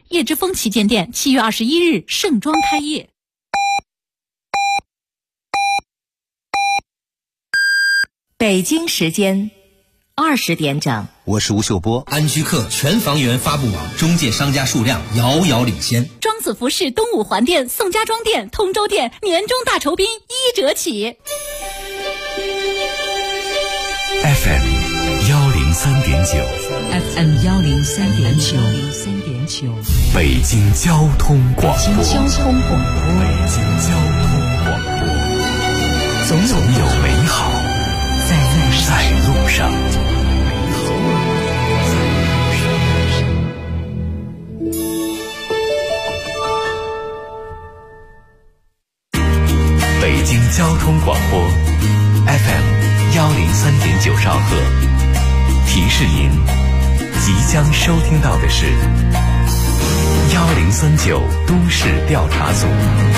叶之峰旗舰店7月21日盛装开业。 北京时间20点整， 我是吴秀波。 安居客全房源发布网中介商家数量遥遥领先。 庄子服饰东五环店、宋家庄店、通州店年终大酬宾1折起。 FM 103.9 FM 103.9 北京交通广播。 北京交通广播。 总有美好在路上。北京交通广播 FM 103.9兆赫，提示您即将收听到的是1039都市调查组。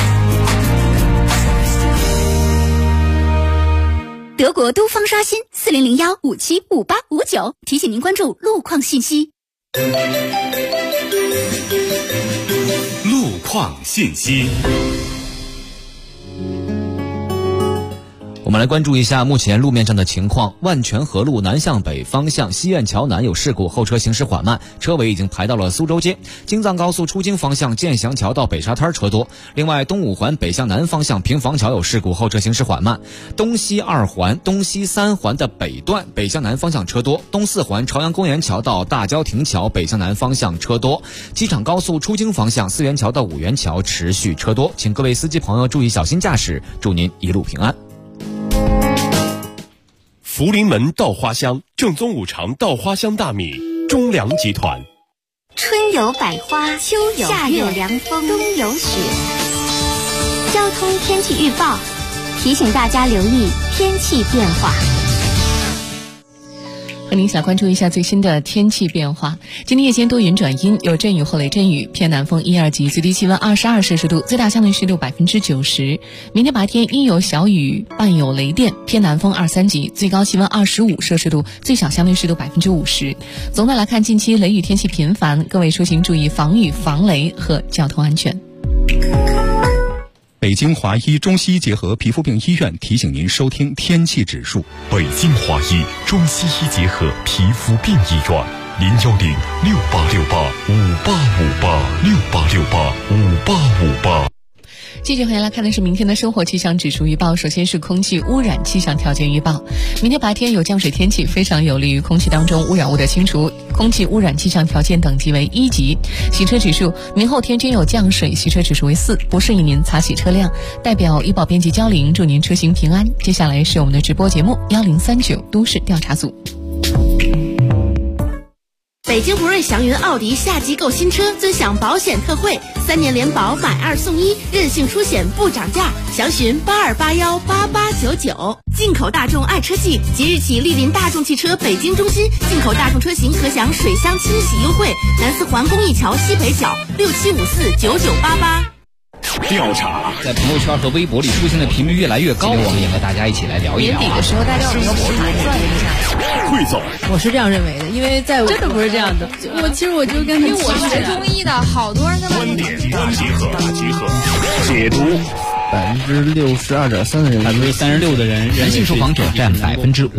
德国都方刷新4001575859，提醒您关注路况信息。 路况信息。 我们来关注一下目前路面上的情况。万泉河路南向北方向西苑桥南有事故，后车行驶缓慢，车尾已经排到了苏州街。京藏高速出京方向建祥桥到北沙滩车多。另外，东五环北向南方向平房桥有事故，后车行驶缓慢。东西2环、东西3环的北段北向南方向车多。东4环朝阳公园桥到大郊亭桥北向南方向车多。机场高速出京方向4元桥到5元桥持续车多，请各位司机朋友注意小心驾驶，祝您一路平安。 福临门稻花香，正宗五常稻花香大米，中粮集团。 春有百花，秋有夏有凉风，冬有雪。交通天气预报提醒大家留意天气变化。 和您一起来关注一下最新的天气变化。今天夜间多云转阴，有阵雨或雷阵雨，偏南风1、2级，最低气温22摄氏度，最大相对湿度90%。明天白天阴有小雨，伴有雷电，偏南风2、3级，最高气温25摄氏度，最小相对湿度50%。总的来看，近期雷雨天气频繁，各位出行注意防雨防雷和交通安全。 北京华医中西医结合皮肤病医院提醒您收听天气指数。 北京华医中西医结合皮肤病医院，0106858586858 继续回来看的是明天的生活气象指数预报。首先是空气污染气象条件预报。明天白天有降水天气，非常有利于空气当中污染物的清除，空气污染气象条件等级为1级。洗车指数，明后天均有降水，洗车指数为4，不适宜您擦洗车辆。代表医保编辑焦玲祝您车行平安。接下来是我们的直播节目1039都市调查组。 北京博瑞祥云奥迪夏季购新车尊享保险特惠，3年联保买2送1，任性出险不涨价，详询82818899。进口大众爱车季，即日起莅临大众汽车北京中心，进口大众车型可享水箱清洗优惠，南4环公益桥西北角67549988。 调查在朋友圈和微博里出现的频率越来越高，我们也和大家一起来聊一聊。 年底的时候，大家有没有盘算一下？ 汇总， 我是这样认为的，因为在我真的不是这样的。其实我就跟他， 因为我学中医的，好多人跟他观点大集合，解读。 62.3%的人 ，36%的人，男性受访者占53.1%。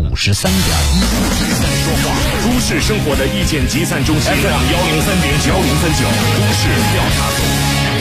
都市生活的意见集散中心，FM 103.9都市调查组。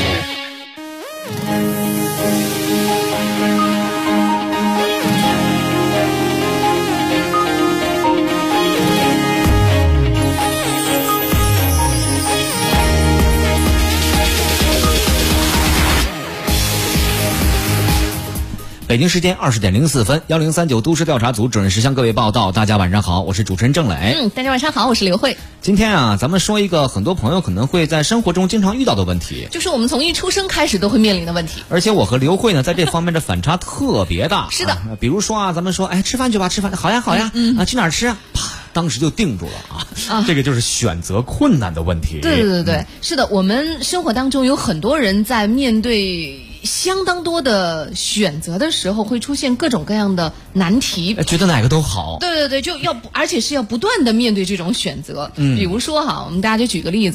北京时间20点04分，1039都市调查组准时向各位报道。大家晚上好，我是主持人郑磊。 大家晚上好，我是刘慧。 今天啊，咱们说一个很多朋友可能会在生活中经常遇到的问题， 就是我们从一出生开始都会面临的问题。 而且我和刘慧呢，在这方面的反差特别大。 是的， 比如说啊，咱们说，吃饭去吧，吃饭，好呀，去哪儿吃啊？啪，当时就定住了啊！这个就是选择困难的问题。 对，是的，我们生活当中有很多人在面对相当多的选择的时候，会出现各种各样的难题， 觉得哪个都好。 对，而且是要不断的面对这种选择。比如说哈，我们大家就举个例子，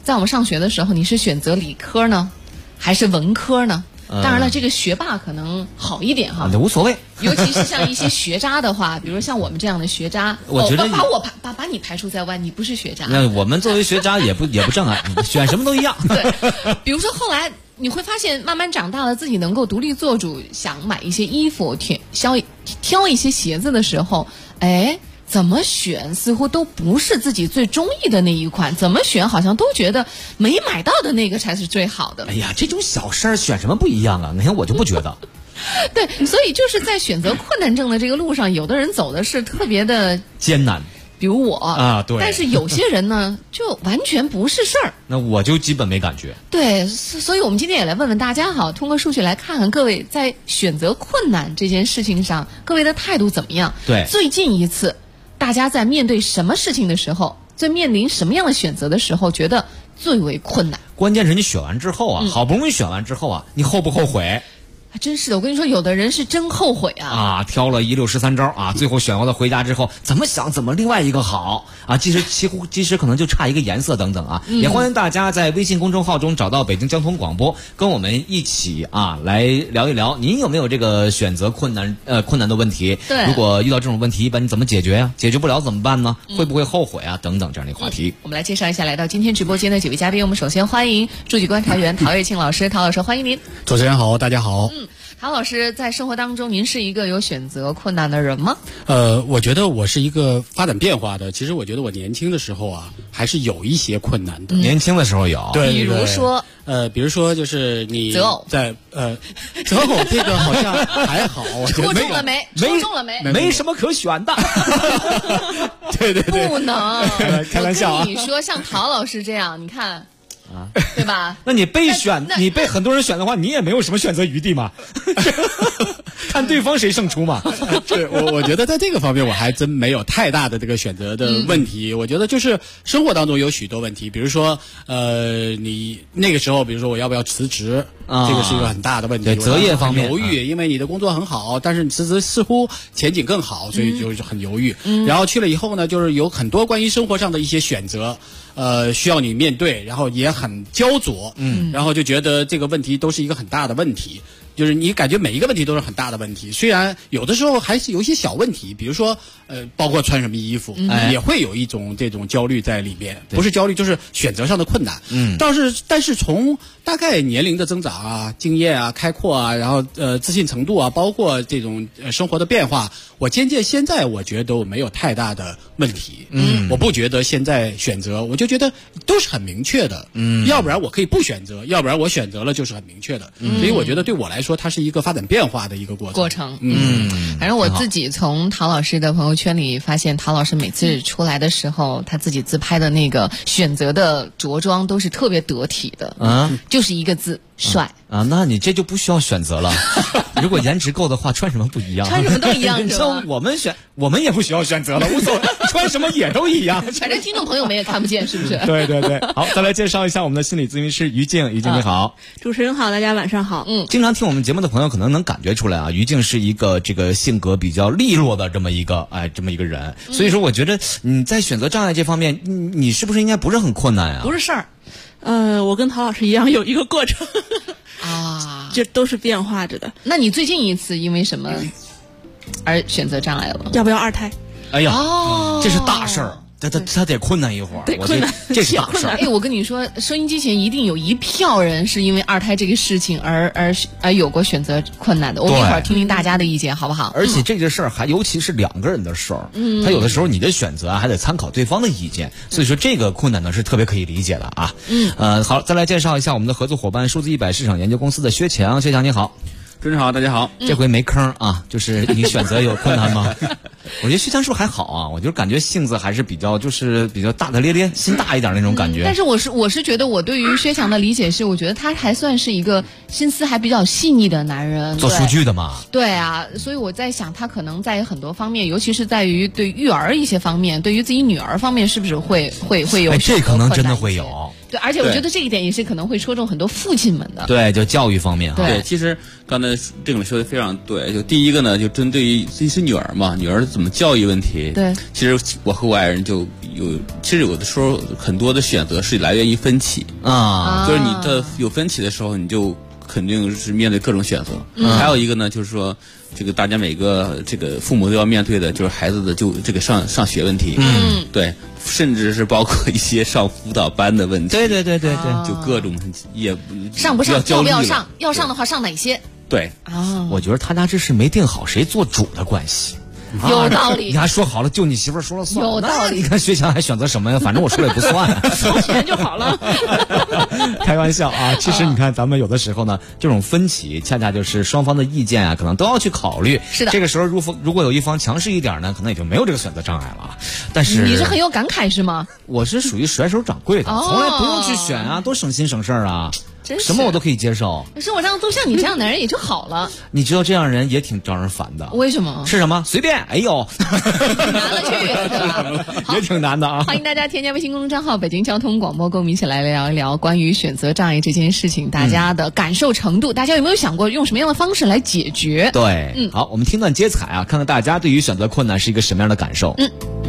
在我们上学的时候，你是选择理科呢，还是文科呢？当然了，这个学霸可能好一点哈， 无所谓。 尤其是像一些学渣的话，比如像我们这样的学渣， 我觉得把你排除在外，你不是学渣。 那我们作为学渣也不正啊，选什么都一样。 对，比如说后来你会发现，慢慢长大了，自己能够独立做主，想买一些衣服、挑一些鞋子的时候，怎么选似乎都不是自己最中意的那一款，怎么选好像都觉得没买到的那个才是最好的。 哎呀，这种小事儿选什么不一样啊？你看我就不觉得。 对，所以就是在选择困难症的这个路上，有的人走的是特别的艰难， 比如我啊，对。 但是有些人呢，就完全不是事儿。 那我就基本没感觉。 对，所以我们今天也来问问大家哈，通过数据来看看各位在选择困难这件事情上，各位的态度怎么样？ 对， 最近一次。大家在面对什么事情的时候，在面临什么样的选择的时候，觉得最为困难？ 关键是你选完之后啊，好不容易选完之后啊，你后不后悔？ 还真是的，我跟你说，有的人是真后悔啊！ 挑了16、13招啊，最后选完了回家之后，怎么想怎么另外一个好啊？其实可能就差一个颜色等等啊。也欢迎大家在微信公众号中找到北京交通广播，跟我们一起来聊一聊，您有没有这个选择困难的问题？ 对， 如果遇到这种问题，一般你怎么解决呀？解决不了怎么办呢？会不会后悔啊？等等这样的话题。 我们来介绍一下来到今天直播间的几位嘉宾。我们首先欢迎驻局观察员陶跃庆老师，陶老师欢迎您。 主持人好，大家好。 陶老师，在生活当中，您是一个有选择困难的人吗？ 我觉得我是一个发展变化的。其实我觉得我年轻的时候啊，还是有一些困难的。 年轻的时候有， 对， 比如说， 就是你择偶在择偶这个好像还好， 戳中了没？戳中了没？ 没什么可选的。 对， 不能开玩笑啊！ 我跟你说，像陶老师这样，你看。对吧？ 那你被很多人选的话，你也没有什么选择余地嘛。看对方谁胜出嘛。 对，我觉得在这个方面我还真没有太大的这个选择的问题。我觉得就是生活当中有许多问题，比如说你那个时候，比如说我要不要辞职，这个是一个很大的问题。 对，择业方面犹豫，因为你的工作很好，但是你辞职似乎前景更好，所以就是很犹豫。然后去了以后呢，就是有很多关于生活上的一些选择。需要你面对，然后也很焦灼，然后就觉得这个问题都是一个很大的问题，就是你感觉每一个问题都是很大的问题，虽然有的时候还是有一些小问题，比如说包括穿什么衣服，也会有一种这种焦虑在里面，不是焦虑就是选择上的困难。但是从大概年龄的增长啊、经验啊、开阔啊，然后自信程度啊，包括这种生活的变化，我渐渐现在我觉得我没有太大的问题。我不觉得现在选择，我就觉得都是很明确的。要不然我可以不选择，要不然我选择了就是很明确的。所以我觉得对我来说，它是一个发展变化的一个过程。 反正我自己从陶老师的朋友圈里发现，陶老师每次出来的时候，他自己自拍的那个选择的着装都是特别得体的。就是一个字，帅。 那你这就不需要选择了。如果颜值够的话，穿什么不一样？ 穿什么都一样。 像我们也不需要选择了，无所谓，穿什么也都一样。 反正听众朋友们也看不见，是不是？ 对。好，再来介绍一下我们的心理咨询师于静。于静你好。 主持人好，大家晚上好。 经常听我们节目的朋友可能能感觉出来啊，于静是一个这个性格比较利落的这么一个人。所以说，我觉得你在选择障碍这方面，你是不是应该不是很困难啊？ 不是事儿。我跟陶老师一样有一个过程啊， 这都是变化着的。 那你最近一次因为什么而选择障碍了？ 要不要2胎？ 哎呀，这是大事儿。他得困难一会儿， 得困难， 这是大事儿。 我跟你说，收音机前一定有一票人是因为2胎这个事情而有过选择困难的。我们一会儿听听大家的意见，好不好？ 而且这个事儿尤其是2个人的事儿，他有的时候你的选择还得参考对方的意见，所以说这个困难呢是特别可以理解的啊。好，再来介绍一下我们的合作伙伴数字100市场研究公司的薛强。薛强你好。 主持人好，大家好。 这回没坑啊，就是你选择有困难吗？我觉得薛强是不是还好啊？我就感觉性子还是比较大大咧咧，心大一点那种感觉。 但是我是觉得我对于薛强的理解是，我觉得他还算是一个心思还比较细腻的男人。 做数据的嘛。 对啊，所以我在想，他可能在很多方面，尤其是在于对育儿一些方面，对于自己女儿方面，是不是会有？ 这可能真的会有。 对，而且我觉得这一点也是可能会戳中很多父亲们的。 对，就教育方面对，其实刚才这个说的非常对。就第一个呢，就针对于自己是女儿嘛，女儿怎么教育问题。 对， 其实我和我爱人就其实有的时候很多的选择是来源于分歧啊， 就是你的有分歧的时候，你就肯定是面对各种选择。还有一个呢，就是说这个大家每个这个父母都要面对的，就是孩子的这个上学问题。对，甚至是包括一些上辅导班的问题。 对， 就各种也上不上，要不要上，要上的话上哪些？ 对啊， 我觉得他家这是没定好谁做主的关系。 有道理， 你还说好了，就你媳妇说了算。 有道理， 你看薛强还选择什么呀？反正我说了也不算， 收钱就好了。 开玩笑啊！其实你看，咱们有的时候呢，这种分歧恰恰就是双方的意见啊，可能都要去考虑。 是的， 这个时候如果有一方强势一点呢，可能也就没有这个选择障碍了。但是你是很有感慨是吗？ 我是属于甩手掌柜的，从来不用去选啊，多省心省事儿啊。什么我都可以接受， 生活上都像你这样的人也就好了。 你知道这样人也挺招人烦的。 为什么？ 是什么？随便。哎呦， 难了去，对吧？ 也挺难的啊！ 欢迎大家添加微信公众账号北京交通广播，跟我们一起来聊一聊关于选择障碍这件事情，大家的感受程度，大家有没有想过用什么样的方式来解决？ 对，好，我们听段接彩啊，看看大家对于选择困难是一个什么样的感受。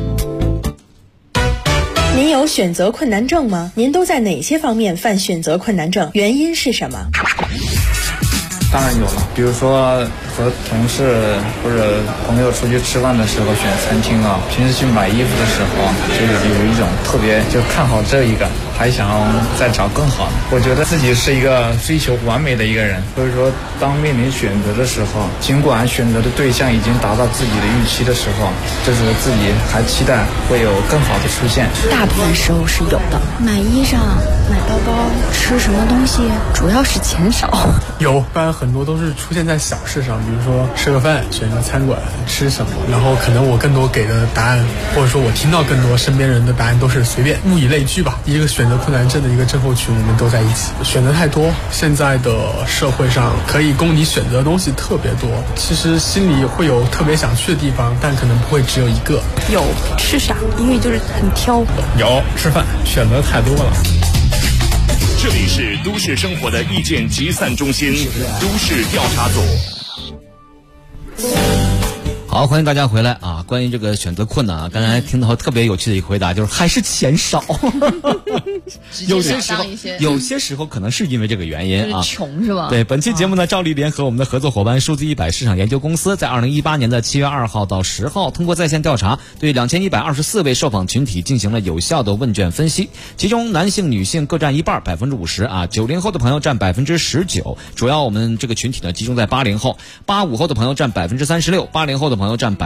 您有选择困难症吗？您都在哪些方面犯选择困难症？原因是什么？ 当然有了，比如说和同事或者朋友出去吃饭的时候选餐厅啊，平时去买衣服的时候啊，就是有一种特别就看好这一个，还想再找更好的。我觉得自己是一个追求完美的一个人，所以说当面临选择的时候，尽管选择的对象已经达到自己的预期的时候，这时候自己还期待会有更好的出现。 大部分时候是有的，买衣裳、买包包、吃什么东西，主要是钱少。 有，但很多都是出现在小事上，比如说吃个饭，选个餐馆吃什么，然后可能我更多给的答案，或者说我听到更多身边人的答案都是随便，物以类聚吧。一个选择困难症的一个症候群，我们都在一起，选择太多，现在的社会上可以供你选择的东西特别多，其实心里会有特别想去的地方，但可能不会只有一个。 有吃啥，因为就是很挑。 有吃饭，选择太多了。 这里是都市生活的意见集散中心，都市调查组。 好，欢迎大家回来啊！关于这个选择困难啊，刚才听到特别有趣的一个回答，就是还是钱少。有些时候可能是因为这个原因啊， 穷是吧？ 对，本期节目呢，照例联合我们的合作伙伴数字100市场研究公司，在2018年的7月2号到10号，通过在线调查，对2124位受访群体进行了有效的问卷分析，其中男性、女性各占一半，50%啊，90后的朋友占19%，主要我们这个群体呢集中在80后，85后的朋友占36%，80后的朋友占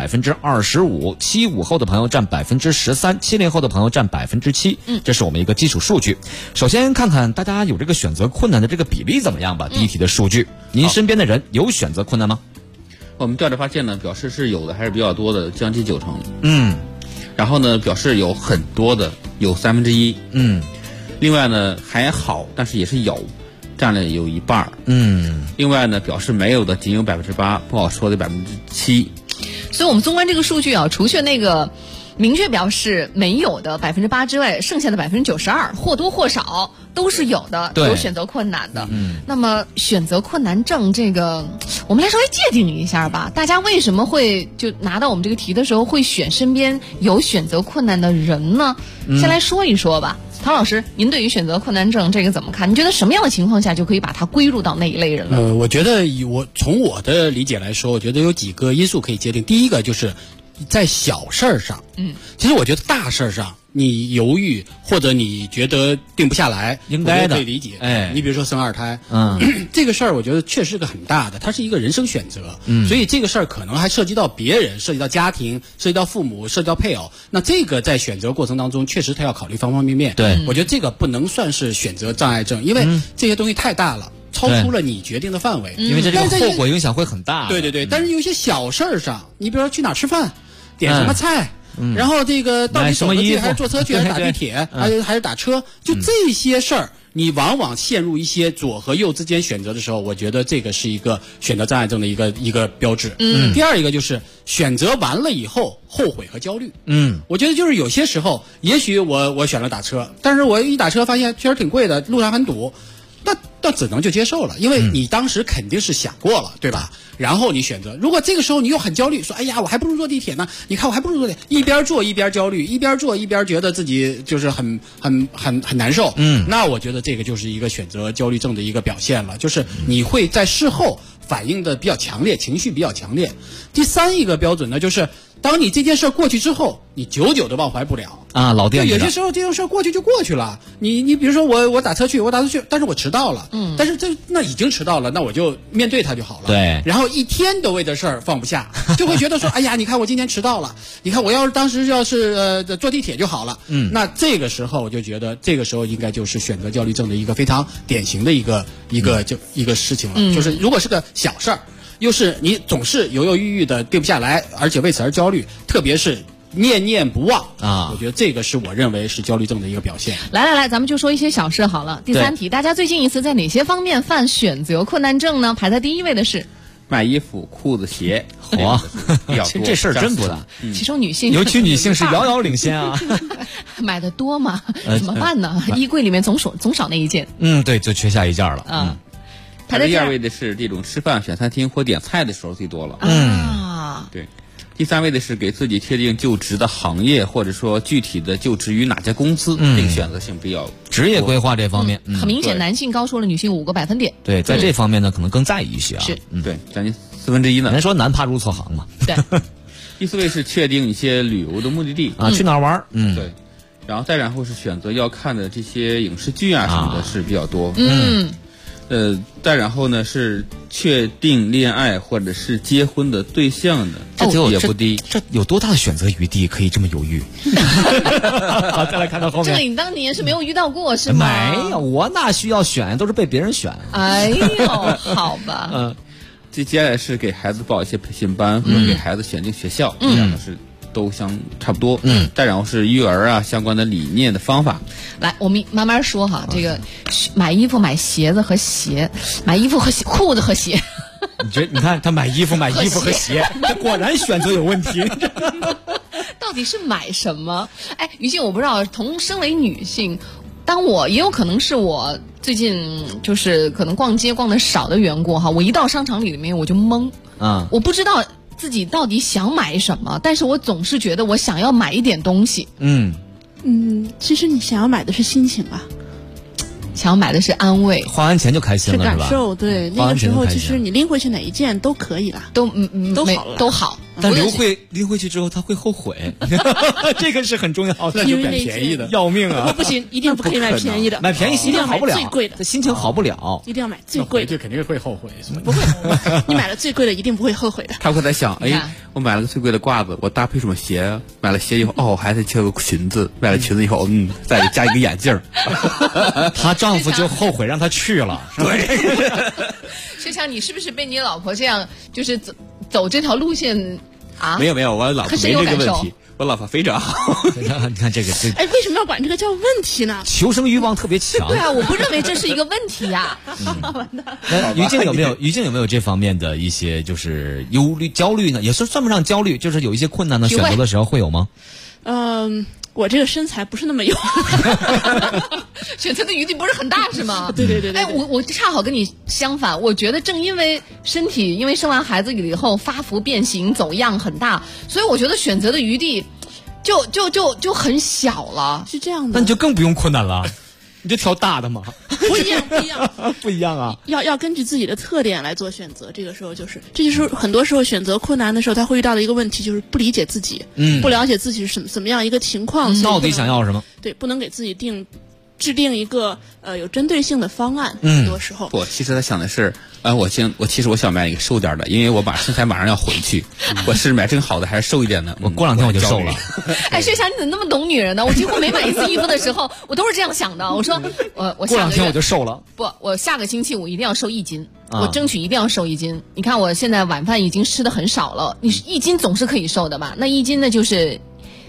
25%，75后的朋友占13%，70后的朋友占7%，这是我们一个基础数据。首先看看大家有这个选择困难的这个比例怎么样吧。第一题的数据，您身边的人有选择困难吗？ 我们调查发现呢，表示是有的，还是比较多的，将近90%。然后呢，表示有很多的，有1/3。另外呢还好，但是也是有，占了有一半。另外呢，表示没有的仅有8%，不好说的7%。 所以我们纵观这个数据啊，除去那个明确表示没有的8%之外，剩下的92%或多或少都是有的，有选择困难的。那么选择困难症这个，我们来稍微界定一下吧。大家为什么会就拿到我们这个题的时候会选身边有选择困难的人呢？先来说一说吧。陶老师，您对于选择困难症这个怎么看？你觉得什么样的情况下就可以把它归入到那一类人了？ 我觉得从我的理解来说，我觉得有几个因素可以界定。第一个就是在小事儿上，其实我觉得大事儿上你犹豫或者你觉得定不下来， 应该的， 可以理解。你比如说生二胎，这个事儿我觉得确实是个很大的，它是一个人生选择，所以这个事儿可能还涉及到别人，涉及到家庭，涉及到父母，涉及到配偶。那这个在选择过程当中，确实他要考虑方方面面。 对， 我觉得这个不能算是选择障碍症，因为这些东西太大了。超出了你决定的范围， 因为这个后果影响会很大。 对，但是有些小事儿上，你比如说去哪儿吃饭，点什么菜，然后这个到底走着去还是坐车去，还是打地铁，还是打车，就这些事儿。 你往往陷入一些左和右之间选择的时候，我觉得这个是一个选择障碍症的一个标志。第二一个就是选择完了以后后悔和焦虑。我觉得就是有些时候，也许我选了打车，但是我一打车发现确实挺贵的，路上很堵。那只能就接受了，因为你当时肯定是想过了，对吧？然后你选择，如果这个时候你又很焦虑，说哎呀，我还不如坐地铁呢，你看我还不如坐地铁，一边坐一边焦虑，一边坐一边觉得自己就是很难受。那我觉得这个就是一个选择焦虑症的一个表现了，就是你会在事后反应的比较强烈，情绪比较强烈。第三一个标准呢，就是当你这件事过去之后，你久久的忘怀不了啊。老店有些时候这种事过去就过去了。你比如说我打车去，但是我迟到了，但是那已经迟到了，那我就面对它就好了。 对。 然后一天都为这事儿放不下，就会觉得说，哎呀，你看我今天迟到了，你看我当时要是坐地铁就好了。那这个时候我就觉得，这个时候应该就是选择焦虑症的一个非常典型的一个事情了。就是如果是个小事儿。又是你总是犹犹豫豫的定不下来，而且为此而焦虑，特别是念念不忘啊！我觉得这个是我认为是焦虑症的一个表现。 来，咱们就说一些小事好了。第3题，大家最近一次在哪些方面犯选择困难症呢？排在第1位的是买衣服、裤子、鞋。 哇，这事儿真不大。 其中女性， 尤其女性是遥遥领先啊。 买的多吗？怎么办呢？衣柜里面总少那一件。 对，就缺下一件了。 排在第2位的是这种吃饭选餐厅或点菜的时候最多了。对。第3位的是给自己确定就职的行业，或者说具体的就职于哪家公司，这个选择性比较职业规划这方面， 很明显男性高出了女性5个百分点。 对，在这方面呢，可能更在意一些啊。 是， 对，将近1/4呢。 人说男怕入错行嘛。 对。 第4位是确定一些旅游的目的地啊，去哪儿玩？ 对。然后是选择要看的这些影视剧啊什么的是比较多。再然后呢是确定恋爱或者是结婚的对象的，这也不低。 这有多大的选择余地可以这么犹豫？好，再来看到后面。 这个你当年是没有遇到过是吗？ 没有，我哪需要选，都是被别人选。 哎呦，好吧。 接下来是给孩子报一些培训班，或者给孩子选定学校，这样的是都差不多。再然后是育儿啊相关的理念的方法。 来，我们慢慢说哈。这个买衣服、买鞋子和鞋，买衣服和裤子和鞋。 你看他买衣服和鞋，他果然选择有问题。 到底是买什么？哎，于静，我不知道，身为女性，当我也有可能是我最近就是可能逛街逛的少的缘故哈，我一到商场里面我就懵我不知道自己到底想买什么，但是我总是觉得我想要买一点东西。 其实你想要买的是心情吧， 想要买的是安慰， 花完钱就开心了， 是感受。对，那个时候其实你拎回去哪一件都可以了，都好了， 都好。 但拎回去之后他会后悔，这个是很重要的。 就买便宜的， 要命啊！ 不行，一定不可以买便宜的， 买便宜心情好不了， 最贵的， 这心情好不了， 一定要买最贵的， 就肯定会后悔。 不会后悔，你买了最贵的一定不会后悔的。 他会在想，我买了个最贵的褂子，我搭配什么鞋？买了鞋以后，还得挑个裙子，买了裙子以后，再加一个眼镜。 她丈夫就后悔让她去了。 对，学强，你是不是被你老婆这样就是走这条路线啊？ 没有，我老婆没这个问题，我老婆非常好。 你看这个， 为什么要管这个叫问题呢？ 求生欲望特别强。 对啊，我不认为这是一个问题呀。 那于静有没有这方面的一些就是忧虑、焦虑呢？也算不上焦虑，就是有一些困难的选择的时候会有吗？ 我这个身材不是那么有选择的余地不是很大是吗？ 对。 哎，我恰好跟你相反，我觉得正因为身体因为生完孩子以后发福变形走样很大，所以我觉得选择的余地就很小了。 是这样的， 那你就更不用困难了。你就挑大的嘛， 不一样， 不一样啊！ 要根据自己的特点来做选择。这个时候这就是很多时候选择困难的时候，他会遇到的一个问题，就是不理解自己，不了解自己是怎么样一个情况， 到底想要什么？ 对，不能给自己制定一个有针对性的方案。很多时候， 其实他想的是，其实我想买一个瘦点的，因为我身材马上要回去，我是买正好的还是瘦一点的？ 我过2天我就瘦了。 哎，薛强，你怎么那么懂女人呢？我几乎每买一次衣服的时候，我都是这样想的。我说，我过2天我就瘦了。 不，我下个星期我一定要瘦1斤，我争取一定要瘦1斤。你看我现在晚饭已经吃的很少了，你1斤总是可以瘦的吧？那1斤呢就是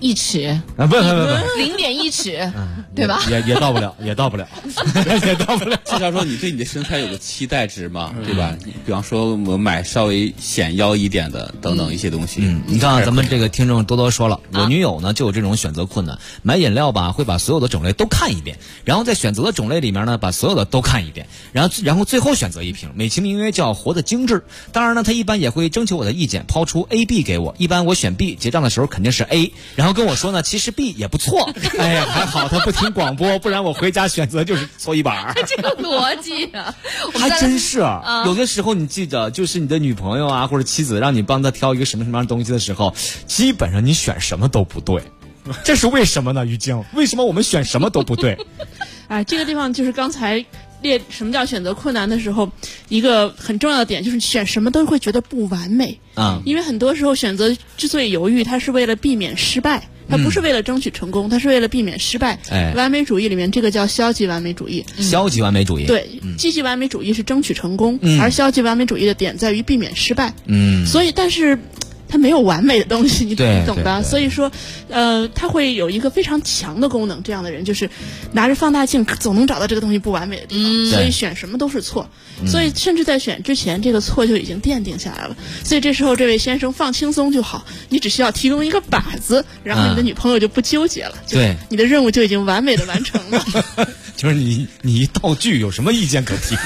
1尺啊，不 0.1尺，对吧？ 也到不了，也到不了。 至少说你对你的身材有个期待值嘛，对吧？比方说我买稍微显腰一点的等等一些东西。 你看咱们这个听众多多说了，我女友呢就有这种选择困难，买饮料吧会把所有的种类都看一遍，然后在选择的种类里面呢把所有的都看一遍，然后最后选择一瓶，美其名曰叫活得精致。当然呢，她一般也会征求我的意见，抛出 A、B 给我，一般我选 B， 结账的时候肯定是 A， 然后跟我说呢，其实 B 也不错。哎呀，还好她不听广播，不然我回家选择就是搓衣板。 这个逻辑啊， 还真是有的时候你记得，就是你的女朋友啊或者妻子让你帮她挑一个什么样的东西的时候，基本上你选什么都不对。这是为什么呢？于静，为什么我们选什么都不对？ 这个地方就是刚才列什么叫选择困难的时候，一个很重要的点就是选什么都会觉得不完美。因为很多时候选择之所以犹豫，它是为了避免失败，它不是为了争取成功，它是为了避免失败。完美主义里面这个叫消极完美主义。 消极完美主义。 对，积极完美主义是争取成功，而消极完美主义的点在于避免失败。所以但是它没有完美的东西，你懂的。所以说，它会有一个非常强的功能。这样的人就是拿着放大镜总能找到这个东西不完美的地方，所以选什么都是错。所以甚至在选之前，这个错就已经奠定下来了。所以这时候这位先生放轻松就好，你只需要提供一个靶子，然后你的女朋友就不纠结了。对，你的任务就已经完美的完成了。 就是你一道具有什么意见可提？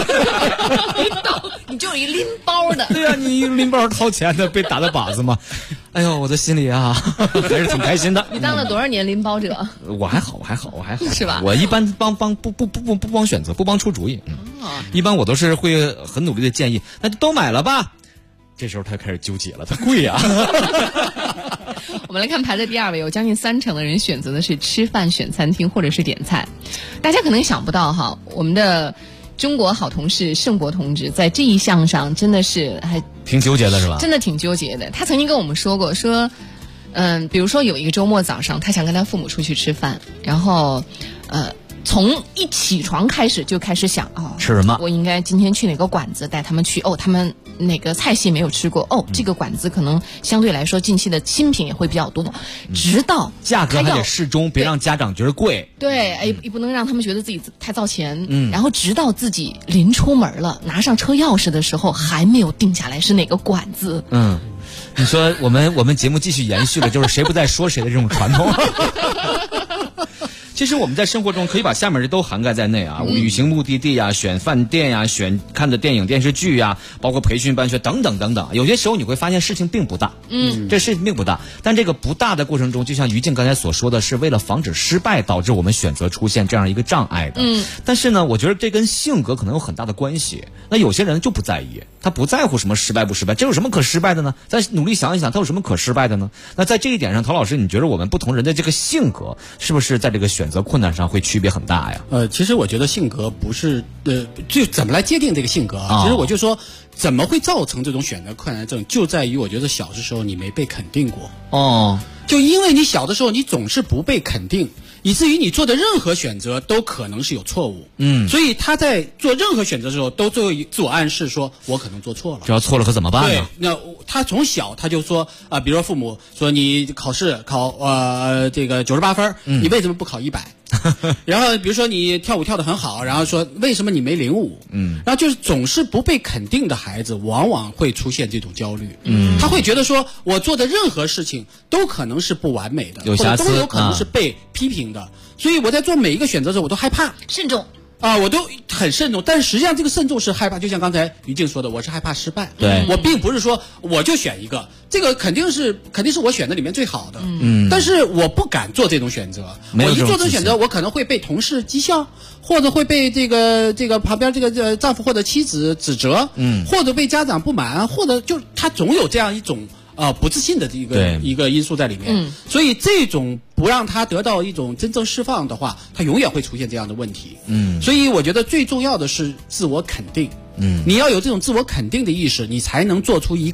你就有一拎包的。 对啊，你拎包掏钱的被打的靶子嘛。哎呦，我的心里啊还是挺开心的。 你当了多少年拎包者？ 我还好， 是吧？ 我一般不帮选择，不帮出主意。一般我都是会很努力的建议，那就都买了吧。这时候他开始纠结了，它贵啊。 我们来看排在第2位，有将近30%的人选择的是吃饭选餐厅或者是点菜。大家可能想不到哈，我们的中国好同事盛博同志在这一项上真的是还挺纠结的，是吧？ 真的挺纠结的。他曾经跟我们说过，比如说有一个周末早上，他想跟他父母出去吃饭，然后从一起床开始就开始想吃什么？ 我应该今天去哪个馆子带他们去？他们哪个菜系没有吃过？这个馆子可能相对来说近期的新品也会比较多。直到价格还得适中，别让家长觉得贵。 对，也不能让他们觉得自己太造钱。然后直到自己临出门了，拿上车钥匙的时候，还没有定下来是哪个馆子。 你说我们节目继续延续了，就是谁不在说谁的这种传统。其实我们在生活中可以把下面这都涵盖在内啊，旅行目的地呀，选饭店呀，选看的电影电视剧呀，包括培训办学等等等等。有些时候你会发现事情并不大，这事情并不大，但这个不大的过程中，就像于静刚才所说的，是为了防止失败导致我们选择出现这样一个障碍的。但是呢，我觉得这跟性格可能有很大的关系。那有些人就不在意，他不在乎什么失败不失败，这有什么可失败的呢？再努力想一想，他有什么可失败的呢？那在这一点上，陶老师，你觉得我们不同人的这个性格是不是在这个选择困难上会区别很大呀？ 其实我觉得性格不是就怎么来界定这个性格啊？其实我就说，怎么会造成这种选择困难症，就在于我觉得小的时候你没被肯定过。就因为你小的时候你总是不被肯定，以至于你做的任何选择都可能是有错误。所以他在做任何选择的时候都做自我暗示，说我可能做错了。 这要错了可怎么办呢？ 对，那他从小他就说比如说父母说你考试考这个98分，你为什么不考100？然后比如说你跳舞跳得很好，然后说为什么你没05？然后就是总是不被肯定的孩子，往往会出现这种焦虑。他会觉得说我做的任何事情都可能是不完美的， 有瑕疵， 或者都有可能是被批评的。所以我在做每一个选择的时候，我都害怕， 慎重。 我都很慎重，但是实际上这个慎重是害怕，就像刚才于静说的，我是害怕失败。 对， 我并不是说我就选一个，这个肯定是我选的里面最好的。但是我不敢做这种选择，我一做这种选择，我可能会被同事讥笑，或者会被这个旁边这个丈夫或者妻子指责，或者被家长不满，或者就他总有这样一种不自信的一个因素在里面。所以这种不让他得到一种真正释放的话，他永远会出现这样的问题。所以我觉得最重要的是自我肯定。你要有这种自我肯定的意识，你才能做出一个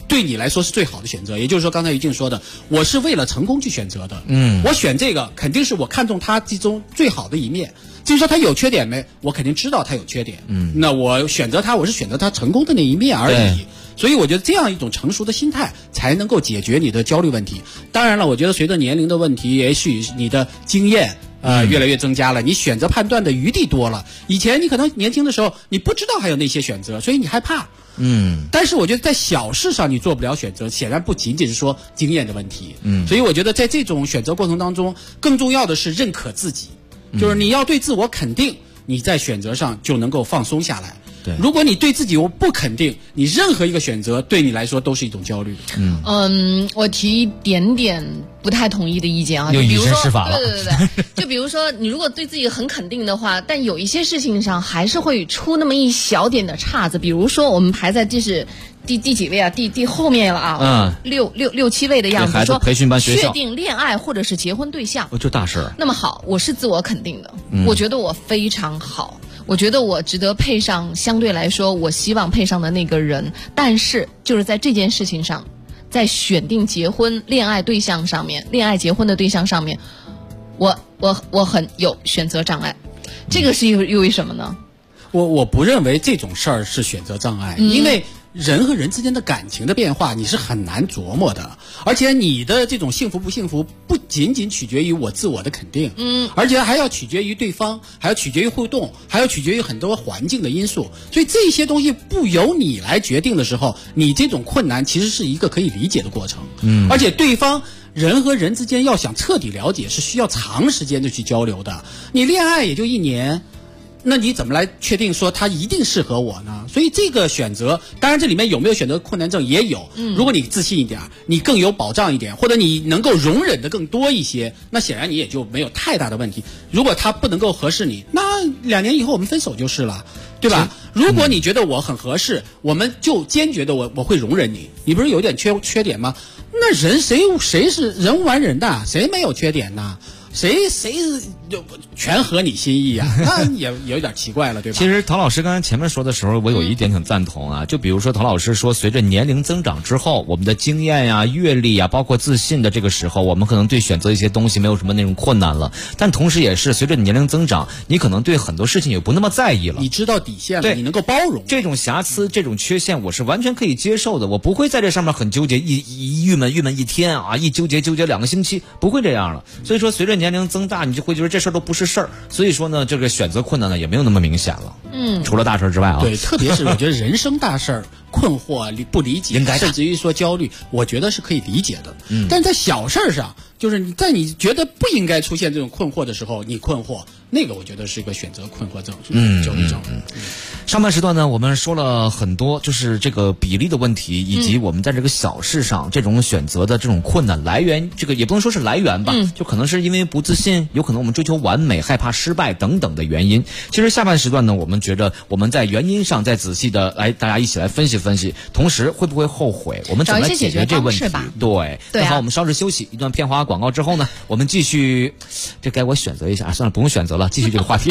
对你来说是最好的选择。也就是说，刚才于静说的，我是为了成功去选择的。我选这个肯定是我看中它其中最好的一面。至于说它有缺点没，我肯定知道它有缺点。那我选择它，我是选择它成功的那一面而已。所以我觉得这样一种成熟的心态才能够解决你的焦虑问题。当然了，我觉得随着年龄的问题，也许你的经验越来越增加了，你选择判断的余地多了。以前你可能年轻的时候你不知道还有那些选择，所以你害怕。但是我觉得在小事上你做不了选择，显然不仅仅是说经验的问题。所以我觉得在这种选择过程当中，更重要的是认可自己，就是你要对自我肯定，你在选择上就能够放松下来。如果你对自己不肯定，你任何一个选择对你来说都是一种焦虑。 我提一点点不太同意的意见啊，就比如说，对，就比如说，你如果对自己很肯定的话，但有一些事情上还是会出那么一小点的岔子。比如说，我们排在这是第几位啊？第后面了啊，六七位的样子。说培训班学校确定恋爱或者是结婚对象， 就大事。 那么好，我是自我肯定的，我觉得我非常好。我觉得我值得配上相对来说我希望配上的那个人，但是就是在这件事情上，在选定结婚恋爱对象上面，恋爱结婚的对象上面，我很有选择障碍。这个是因为什么呢？ 我不认为这种事儿是选择障碍，因为人和人之间的感情的变化你是很难琢磨的，而且你的这种幸福不幸福不仅仅取决于我自我的肯定，而且还要取决于对方，还要取决于互动，还要取决于很多环境的因素。所以这些东西不由你来决定的时候，你这种困难其实是一个可以理解的过程。而且对方人和人之间要想彻底了解是需要长时间的去交流的，你恋爱也就1年，那你怎么来确定说他一定适合我呢？所以这个选择，当然这里面有没有选择困难症也有。如果你自信一点，你更有保障一点，或者你能够容忍的更多一些，那显然你也就没有太大的问题。如果他不能够合适你，那2年以后我们分手就是了，对吧？如果你觉得我很合适，我们就坚决的我会容忍你。你不是有点缺点吗？那人谁是人无完人的，谁没有缺点呢？谁就全合你心意啊？那也有点奇怪了，对吧？ 其实陶老师刚才前面说的时候，我有一点挺赞同啊。就比如说陶老师说，随着年龄增长之后，我们的经验呀、阅历呀，包括自信的这个时候，我们可能对选择一些东西没有什么那种困难了。但同时也是随着年龄增长，你可能对很多事情也不那么在意了。 你知道底线了，你能够包容这种瑕疵、这种缺陷，我是完全可以接受的。我不会在这上面很纠结，一郁闷一天啊，一纠结2个星期，不会这样了。所以说，随着年龄增大，你就会觉得这事儿都不是事儿。所以说呢，这个选择困难呢也没有那么明显了。除了大事之外啊， 对，特别是我觉得人生大事儿困惑、不理解，甚至于说焦虑，我觉得是可以理解的。但是在小事儿上，就是你在你觉得不应该出现这种困惑的时候，你困惑，那个我觉得是一个选择困惑症、焦虑症。 上半时段呢，我们说了很多，就是这个比例的问题，以及我们在这个小事上这种选择的这种困难来源，这个也不能说是来源吧，就可能是因为不自信，有可能我们追求完美、害怕失败等等的原因。其实下半时段呢，我们觉得我们在原因上再仔细的来，大家一起来分析分析，同时会不会后悔，我们怎么来解决这个问题？对，那好，我们稍事休息，一段片花广告之后呢，我们继续。这该我选择一下，算了，不用选择了，继续这个话题。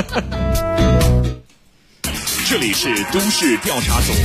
这里是都市调查组。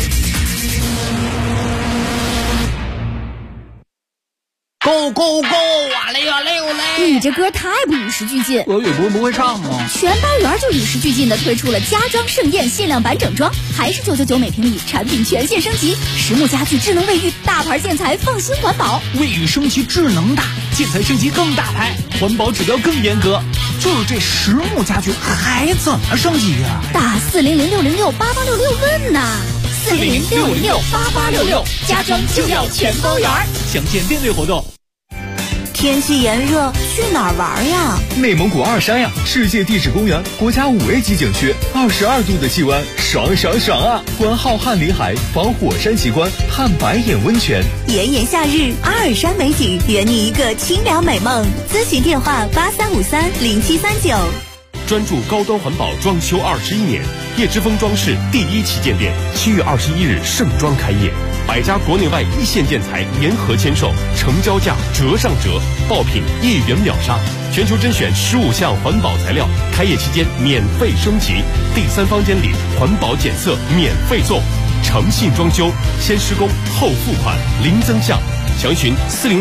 Go go go！ 哇嘞哇嘞哇嘞！ 你这歌太不与时俱进。 俄语不会唱吗？ 全包圆就与时俱进的推出了家装盛宴限量版整装，还是999每平米，产品全线升级，实木家具、智能卫浴，大牌建材，放心环保。 卫浴升级智能大，建材升级更大牌，环保指标更严格。就是这实木家具还怎么升级呀？ 打400-606-8866问呐！400-606-8866，家装就要全包圆。 详见店内活动。 天气炎热，去哪儿玩呀？ 内蒙古2山呀，世界地质公园，国家5A 级景区，22度的气温，爽爽爽啊！观浩瀚林海，访火山奇观，探白眼温泉。 炎炎夏日，阿尔山美景，圆你一个清凉美梦。咨询电话83530739。 专注高端环保装修21年，叶之峰装饰第1旗舰店7月21日盛装开业，100家国内外一线建材联合签售，成交价折上折，爆品1元秒杀，全球甄选15项环保材料，开业期间免费升级，第3方监理，环保检测免费送。 诚信装修，先施工后付款，零增项。详询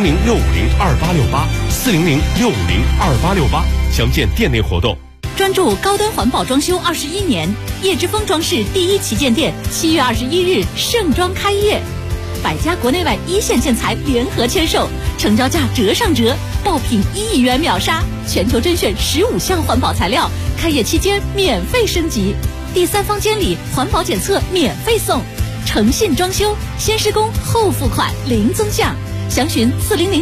400-650-2868，400-650-2868，详见店内活动。 专注高端环保装修21年，叶之峰装饰第一旗舰店7月21日盛装开业，百家国内外一线建材联合签售，成交价折上折，爆品1亿元秒杀，全球甄选15项环保材料，开业期间免费升级，第三方监理环保检测免费送，诚信装修，先施工后付款，零增项。详询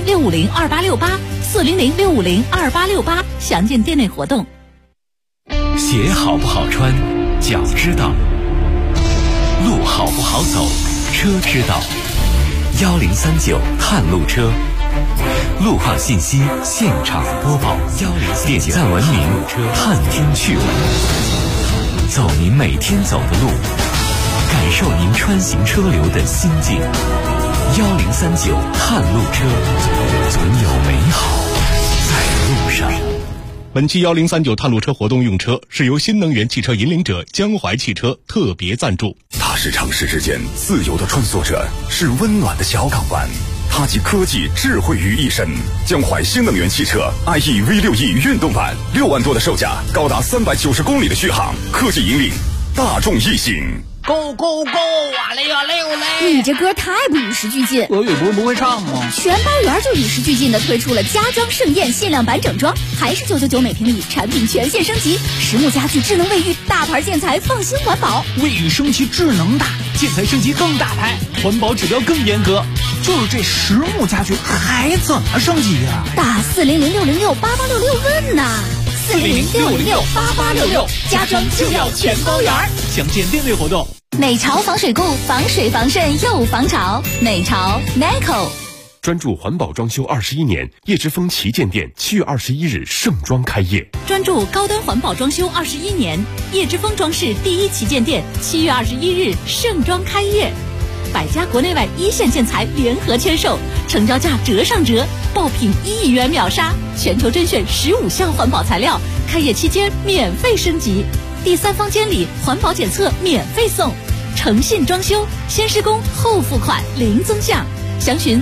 400-650-2868，400-650-2868，详见店内活动。 鞋好不好穿，脚知道；路好不好走，车知道。1039探路车，路况信息现场播报。点赞文明，探听趣闻，走您每天走的路，感受您穿行车流的心境。1039探路车，总有美好在路上。 本期1039探路车活动用车是由新能源汽车引领者江淮汽车特别赞助。 它是城市之间自由的穿梭者，是温暖的小港湾。它集科技智慧于一身。江淮新能源汽车 IE V6E 运动版，6万多的售价，高达390公里的续航，科技引领大众异性。 Go go go！ 哇嘞哇嘞哇嘞！ 你这歌太不与时俱进。 俄语不会唱吗？ 全班园就与时俱进的推出了家装盛宴限量版整装，还是999每平米，产品全线升级，实木家具智能卫浴，大牌建材放心环保。 卫浴升级智能大，建材升级更大牌，环保指标更严格。就是这实木家具还怎么升级呀？ 打400-606-8866问呐！400-606-8866，家装就要全包圆。 详见店内活动。 美潮防水固，防水防渗又防潮。美潮 Neco。 专注环保装修21年，叶之峰旗舰店7月21日盛装开业。 专注高端环保装修21年，叶之峰装饰第一旗舰店7月21日盛装开业，百家国内外一线建材联合签售，成交价折上折，爆品1亿元秒杀，全球甄选15项环保材料，开业期间免费升级，第三方监理环保检测免费送，诚信装修，先施工后付款，零增项。详询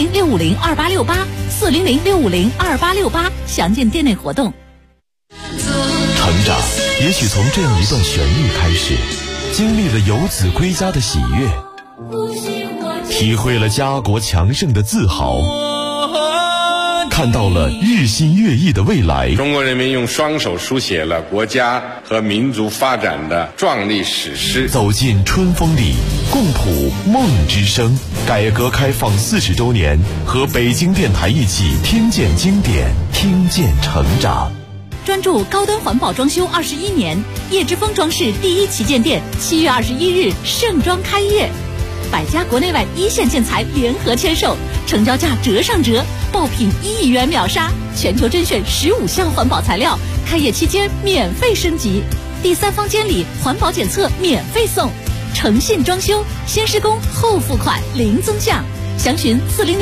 400-650-2868，400-650-2868，详见店内活动。 成长也许从这样一段旋律开始，经历了游子归家的喜悦，体会了家国强盛的自豪，看到了日新月异的未来。 中国人民用双手书写了国家和民族发展的壮丽史诗。 走进春风里，共谱梦之声。改革开放40周年，和北京电台一起听见经典，听见成长。 专注高端环保装修21年，叶之峰装饰第一旗舰店7月21日盛装开业，百家国内外一线建材联合签售，成交价折上折，爆品1亿元秒杀，全球甄选15项环保材料，开业期间免费升级，第三方监理环保检测免费送，诚信装修，先施工后付款，零增项。详询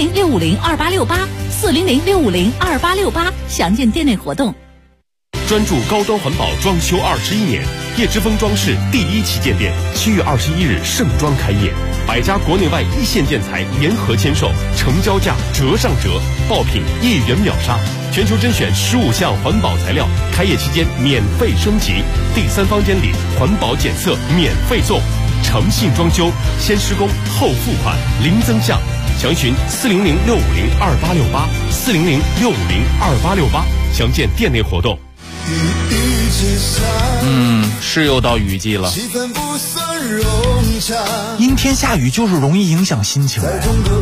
400-650-2868，400-650-2868，详见店内活动。 专注高端环保装修21年，叶之峰装饰第一旗舰店7月21日盛装开业，百家国内外一线建材联合签售，成交价折上折，爆品1亿元秒杀，全球甄选15项环保材料，开业期间免费升级，第三方监理环保检测免费送，诚信装修，先施工后付款，零增项。详询400-650-2868，400-650-2868，详见店内活动。 是又到雨季了，阴天下雨就是容易影响心情。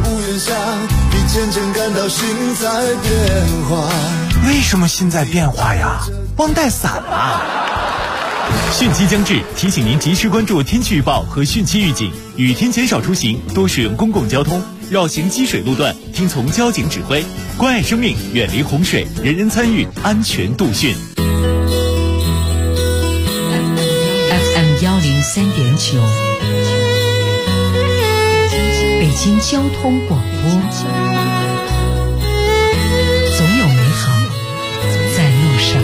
为什么心在变化呀？忘带伞了。 汛期将至，提醒您及时关注天气预报和汛期预警，雨天减少出行，多使用公共交通，绕行积水路段，听从交警指挥，关爱生命，远离洪水，人人参与，安全度汛。 FM103.9，北京交通广播，总有美好在路上。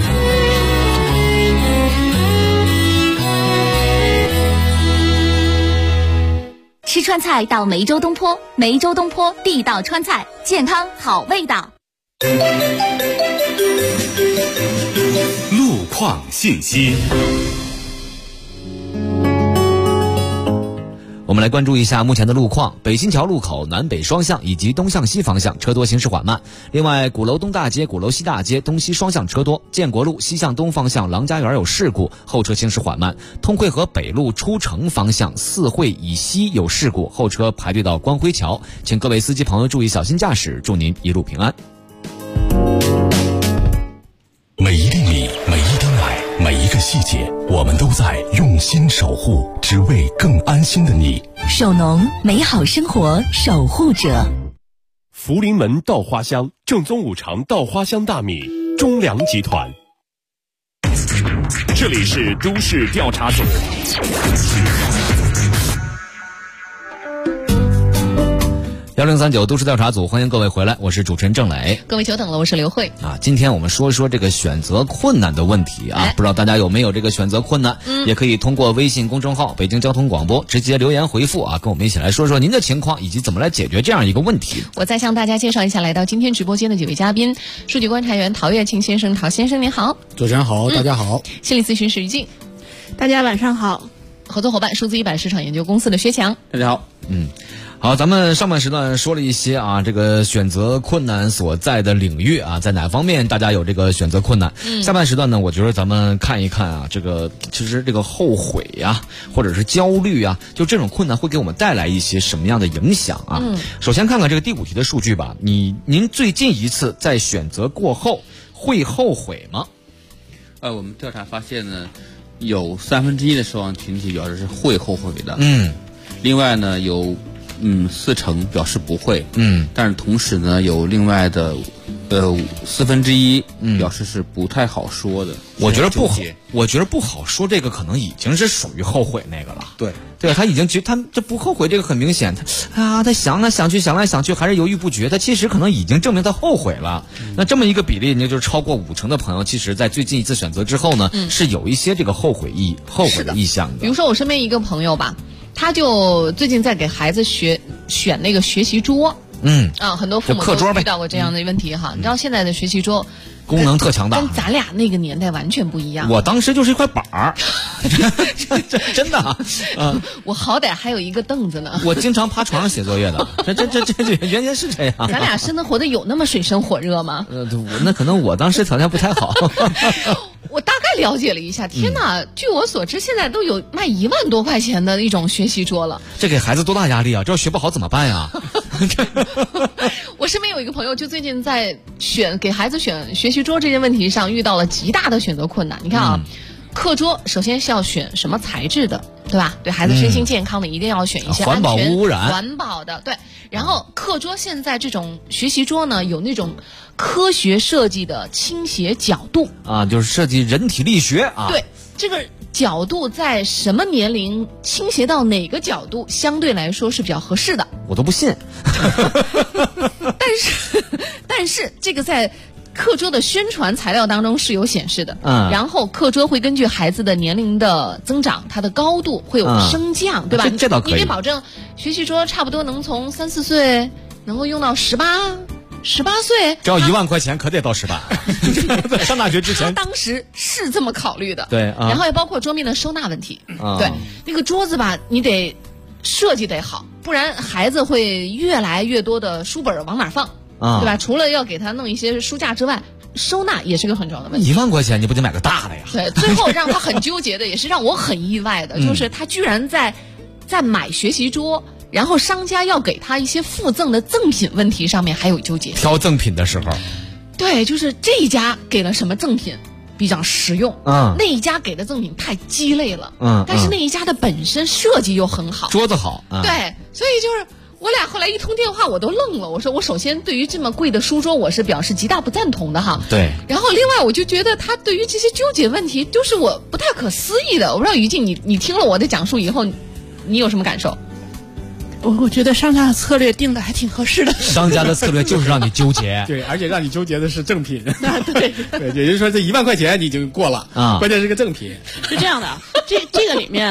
吃川菜到梅州东坡，梅州东坡地道川菜，健康好味道。 路况信息。 我们来关注一下目前的路况。北新桥路口南北双向以及东向西方向车多，行驶缓慢。另外，鼓楼东大街、鼓楼西大街东西双向车多。建国路西向东方向郎家园有事故，后车行驶缓慢。通惠河北路出城方向四惠以西有事故，后车排队到光辉桥。请各位司机朋友注意小心驾驶，祝您一路平安。 每一粒米，每一滴奶，每一个细节，我们都在用心守护，只为更安心的你。 首农，美好生活守护者。 福临门稻花香，正宗五常稻花香大米，中粮集团。这里是都市调查组。 1039都市调查组，欢迎各位回来，我是主持人郑磊。 各位久等了，我是刘慧。 今天我们说一说这个选择困难的问题啊，不知道大家有没有这个选择困难？也可以通过微信公众号北京交通广播直接留言回复啊，跟我们一起来说说您的情况以及怎么来解决这样一个问题。 我再向大家介绍一下来到今天直播间的几位嘉宾：数据观察员陶跃庆先生，陶先生您好。 主持人好，大家好。 心理咨询师于静， 大家晚上好。 合作伙伴数字100市场研究公司的薛强， 大家好。 好，咱们上半时段说了一些啊，这个选择困难所在的领域啊，在哪方面大家有这个选择困难？下半时段呢，我觉得咱们看一看啊，这个其实这个后悔呀，或者是焦虑啊，就这种困难会给我们带来一些什么样的影响啊？首先看看这个第5题的数据吧。您最近一次在选择过后会后悔吗？ 我们调查发现呢，有1/3的受访群体表示是会后悔的。另外呢，有40%表示不会。但是同时呢，有另外的1/4表示是不太好说的。 我觉得不好说，这个可能已经是属于后悔那个了。对，他已经他这不后悔，这个很明显。他想来想去，还是犹豫不决。他其实可能已经证明他后悔了。那这么一个比例，就是超过50%的朋友，其实在最近一次选择之后呢，是有一些这个后悔的意向的。 比如说我身边一个朋友吧，他就最近在给孩子选那个学习桌。很多父母都遇到过这样的问题哈。你知道现在的学习桌功能特强大， 跟咱俩那个年代完全不一样。 我当时就是一块板儿，真的啊！ 我好歹还有一个凳子呢。 我经常趴床上写作业的，这原先是这样。 咱俩生活的有那么水深火热吗？ 那可能我当时条件不太好。 我大概了解了一下，天哪！据我所知，现在都有卖1万多块钱的一种学习桌了。 这给孩子多大压力啊！这要学不好怎么办呀？ 我身边有一个朋友，就最近在给孩子选学习桌这件问题上遇到了极大的选择困难。你看啊，课桌首先是要选什么材质的，对吧？对孩子身心健康的，一定要选一些安全、 环保无污染、 环保的。对，然后课桌现在这种学习桌呢，有那种科学设计的倾斜角度啊，就是设计人体力学啊。 对，这个角度在什么年龄倾斜到哪个角度，相对来说是比较合适的。 我都不信。 但是这个在课桌的宣传材料当中是有显示的。然后课桌会根据孩子的年龄的增长，它的高度会有升降，对吧？ 这倒可以。 你得保证学习桌差不多能从3、4岁能够用到18岁， 只要1万块钱可得到18。上大学之前， 他当时是这么考虑的。 对， 然后也包括桌面的收纳问题。对，那个桌子吧，你得设计得好，不然孩子会越来越多的书本往哪放，对吧？除了要给他弄一些书架之外，收纳也是个很重要的问题。 1万块钱你不得买个大的呀？ 对，最后让他很纠结的，也是让我很意外的，就是他居然在买学习桌，然后商家要给他一些附赠的赠品问题上面还有纠结。 挑赠品的时候， 对，就是这一家给了什么赠品比较实用，那一家给的赠品太鸡肋了，但是那一家的本身设计又很好， 桌子好， 对，所以就是我俩后来一通电话我都愣了，我说我首先对于这么贵的书桌我是表示极大不赞同的哈， 对， 然后另外我就觉得他对于这些纠结问题就是我不太可思议的，我不知道于静你听了我的讲述以后你有什么感受？ 我觉得商家的策略定的还挺合适的。 商家的策略就是让你纠结， 对，而且让你纠结的是赠品。 对， 对，也就是说这1万块钱你已经过了啊，关键是个赠品。 是这样的，这个里面啊，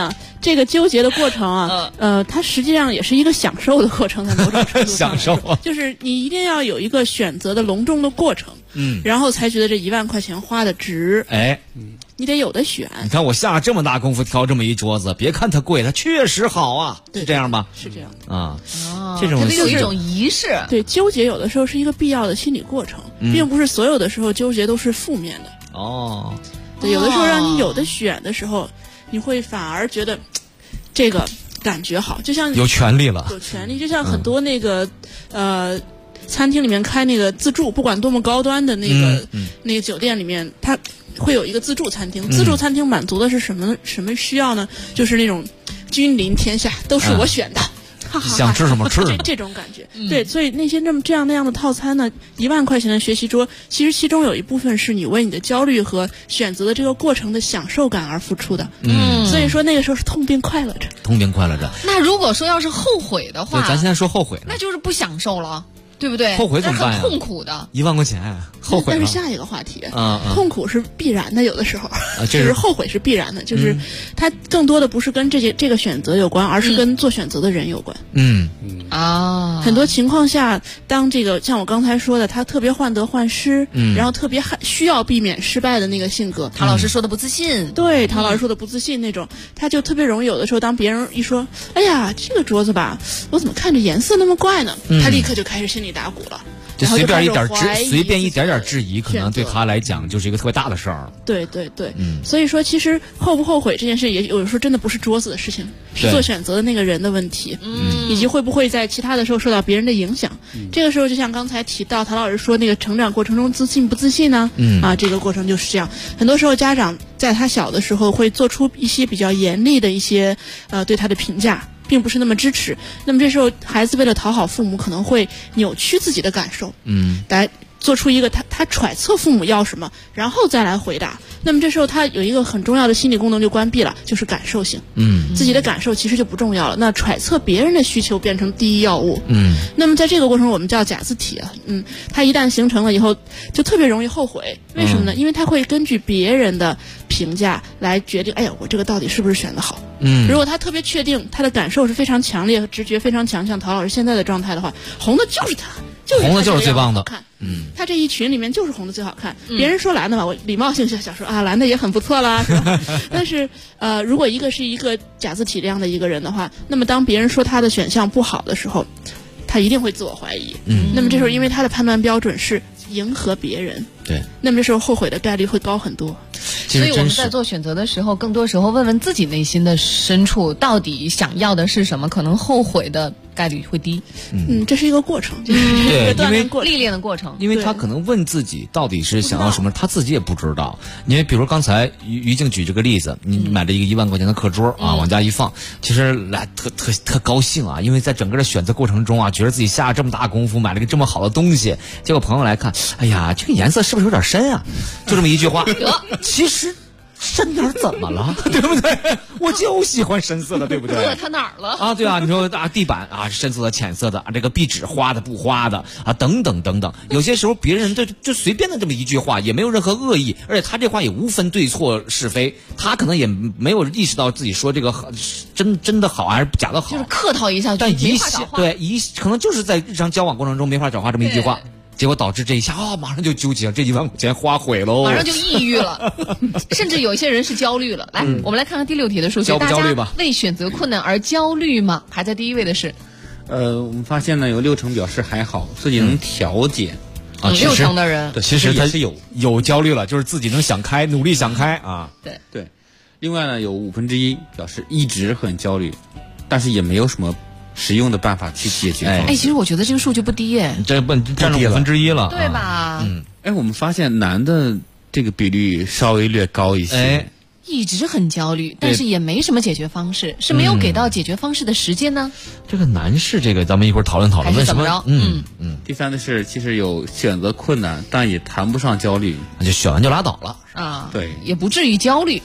这个纠结的过程啊，它实际上也是一个享受的过程，在某种程度上享受啊， 就是你一定要有一个选择的隆重的过程，然后才觉得这1万块钱花的值。你得有的选。 你看我下了这么大功夫挑这么一桌子，别看它贵，它确实好啊，是这样吗？ 是这样的啊， 这种有一种仪式。 对，纠结有的时候是一个必要的心理过程，并不是所有的时候纠结都是负面的。对，有的时候让你有的选的时候，你会反而觉得这个感觉好，就像有权利了， 有权利，就像很多那个餐厅里面开那个自助，不管多么高端的那个酒店里面，它会有一个自助餐厅。自助餐厅满足的是什么需要呢？就是那种君临天下，都是我选的。 想吃什么吃这种感觉。对，所以那些这样那样的套餐呢，1万块钱的学习桌，其实其中有一部分是你为你的焦虑和选择的这个过程的享受感而付出的。所以说那个时候是痛并快乐着。 那如果说要是后悔的话， 对，咱现在说后悔， 那就是不享受了。对不对？ 后悔怎么办呀？ 很痛苦的 ，1万块钱，后悔。 但是下一个话题，痛苦是必然的，有的时候，就是后悔是必然的，就是它更多的不是跟这个选择有关，而是跟做选择的人有关。很多情况下，当这个像我刚才说的，他特别患得患失，然后特别需要避免失败的那个性格， 陶老师说的不自信， 对，陶老师说的不自信那种，他就特别容易有的时候，当别人一说，哎呀，这个桌子吧，我怎么看着颜色那么怪呢？他立刻就开始心里打鼓了。 就随便一点点质疑，可能对他来讲就是一个特别大的事儿。 对，所以说其实后不后悔这件事，也有时候真的不是桌子的事情，是做选择的那个人的问题，以及会不会在其他的时候受到别人的影响。这个时候就像刚才提到陶老师说那个成长过程中自信不自信呢？这个过程就是这样。很多时候家长在他小的时候会做出一些比较严厉的一些对他的评价，并不是那么支持。那么这时候孩子为了讨好父母，可能会扭曲自己的感受，来做出一个他揣测父母要什么，然后再来回答。那么这时候他有一个很重要的心理功能就关闭了，就是感受性。自己的感受其实就不重要了，那揣测别人的需求变成第一要务。那么在这个过程我们叫假字体啊，它一旦形成了以后，就特别容易后悔。为什么呢？因为他会根据别人的评价来决定，哎呀，我这个到底是不是选得好？如果他特别确定他的感受是非常强烈和直觉非常强，像陶老师现在的状态的话，红的就是他， 红的就是最棒的。 他这一群里面就是红的最好看。别人说蓝的吧，我礼貌性想说啊，蓝的也很不错啦。是吧？但是如果一个是一个假字体这样的一个人的话，那么当别人说他的选项不好的时候，他一定会自我怀疑。那么这时候因为他的判断标准是迎合别人， 对， 那么这时候后悔的概率会高很多。 所以我们在做选择的时候，更多时候问问自己内心的深处到底想要的是什么，可能后悔的概率会低。 这是一个过程， 对， 锻炼历练的过程。 因为他可能问自己到底是想要什么，他自己也不知道。因为比如刚才于静举这个例子，你买了一个1万块钱的课桌啊，往家一放，其实来特高兴啊，因为在整个的选择过程中啊，觉得自己下了这么大功夫，买了个这么好的东西，结果朋友来看，哎呀，这个颜色是不是有点深啊？就这么一句话，其实深点怎么了？对不对？我就喜欢深色的，对不对？ 饿他哪儿了啊？对啊，你说啊，地板啊，深色的、浅色的啊，这个壁纸花的不花的啊，等等等等。有些时候别人就随便的这么一句话，也没有任何恶意，而且他这话也无分对错是非，他可能也没有意识到自己说这个真的好还是假的好， 就是客套一下， 但可能就是在日常交往过程中没法找话这么一句话。结果导致这一下马上就纠结了，这1万块钱花毁喽， 马上就抑郁了，甚至有一些人是焦虑了。来，我们来看看第6题的数据， 焦不焦虑吧？ 大家为选择困难而焦虑吗？排在第1位的是， 我们发现呢，有60%表示还好，自己能调节。 60%的人， 其实他是有焦虑了，就是自己能想开，努力想开啊。 对。另外呢，有1/5表示一直很焦虑，但是也没有什么实用的办法去解决。 其实我觉得这个数据不低耶， 这占了1/5了， 对吧？ 我们发现男的这个比率稍微略高一些。 一直很焦虑，但是也没什么解决方式，是没有给到解决方式的时间呢？ 这个男士，这个咱们一会儿讨论为什么？ 第3的是，其实有选择困难，但也谈不上焦虑， 那就选完就拉倒了， 啊， 对， 也不至于焦虑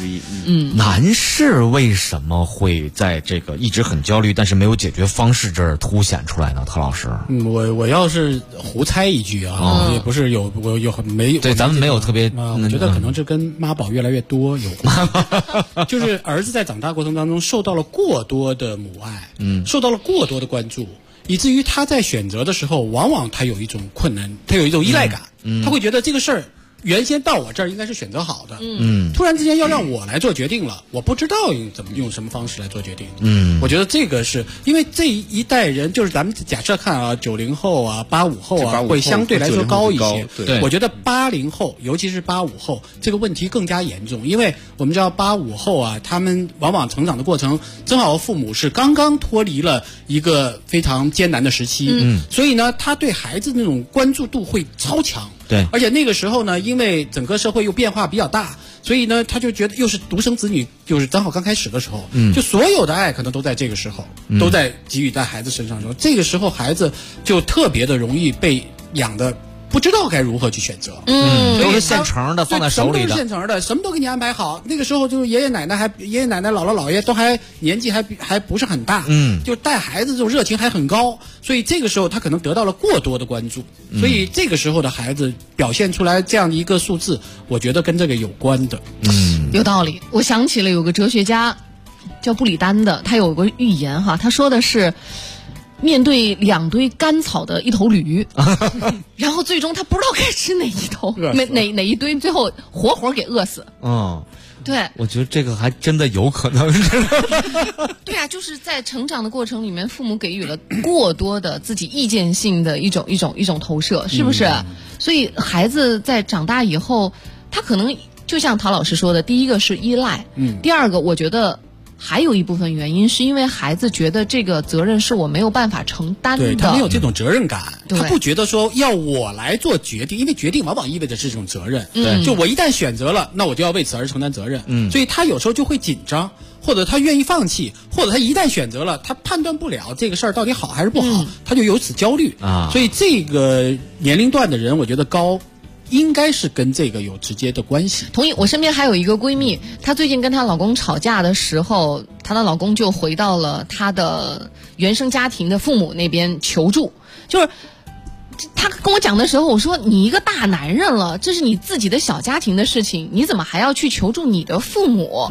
1/5。 男士为什么会在这个一直很焦虑，但是没有解决方式这儿凸显出来呢？特老师， 我要是胡猜一句啊，也不是我有很没有对，咱们没有特别， 我觉得可能这跟妈宝越来越多有关，就是儿子在长大过程当中受到了过多的母爱，受到了过多的关注。以至于他在选择的时候，往往他有一种困难，他有一种依赖感，他会觉得这个事儿原先到我这儿应该是选择好的，突然之间要让我来做决定了，我不知道怎么用什么方式来做决定，我觉得这个是因为这一代人，就是咱们假设看啊，90后啊、85后啊，会相对来说高一些。 对， 我觉得80后，尤其是85后，这个问题更加严重，因为我们知道85后啊，他们往往成长的过程，正好父母是刚刚脱离了一个非常艰难的时期，所以呢，他对孩子那种关注度会超强。 对， 而且那个时候呢，因为整个社会又变化比较大，所以呢，他就觉得又是独生子女，就是正好刚开始的时候，就所有的爱可能都在这个时候，都在给予在孩子身上的时候，这个时候孩子就特别的容易被养的不知道该如何去选择， 都是现成的，放在手里的， 什么都是现成的，什么都给你安排好。那个时候就是爷爷奶奶、姥姥姥爷都还年纪还不是很大，就带孩子这种热情还很高，所以这个时候他可能得到了过多的关注，所以这个时候的孩子表现出来这样的一个数字，我觉得跟这个有关的。 有道理。我想起了有个哲学家叫布里丹的，他有个寓言哈，他说的是，面对2堆干草的一头驴，然后最终他不知道该吃哪一头，哪一堆，最后活活给饿死。对， 我觉得这个还真的有可能。 对啊，就是在成长的过程里面，父母给予了过多的自己意见性的一种投射，是不是？所以孩子在长大以后，他可能就像陶老师说的，第一个是依赖，第二个我觉得还有一部分原因是因为孩子觉得这个责任是我没有办法承担的， 对，他没有这种责任感，他不觉得说要我来做决定，因为决定往往意味着是这种责任，就我一旦选择了，那我就要为此而承担责任，所以他有时候就会紧张，或者他愿意放弃，或者他一旦选择了，他判断不了这个事儿到底好还是不好，他就由此焦虑啊。所以这个年龄段的人，我觉得应该是跟这个有直接的关系。 同意。我身边还有一个闺蜜，她最近跟她老公吵架的时候，她的老公就回到了她的原生家庭的父母那边求助。就是她跟我讲的时候，我说你一个大男人了，这是你自己的小家庭的事情，你怎么还要去求助你的父母？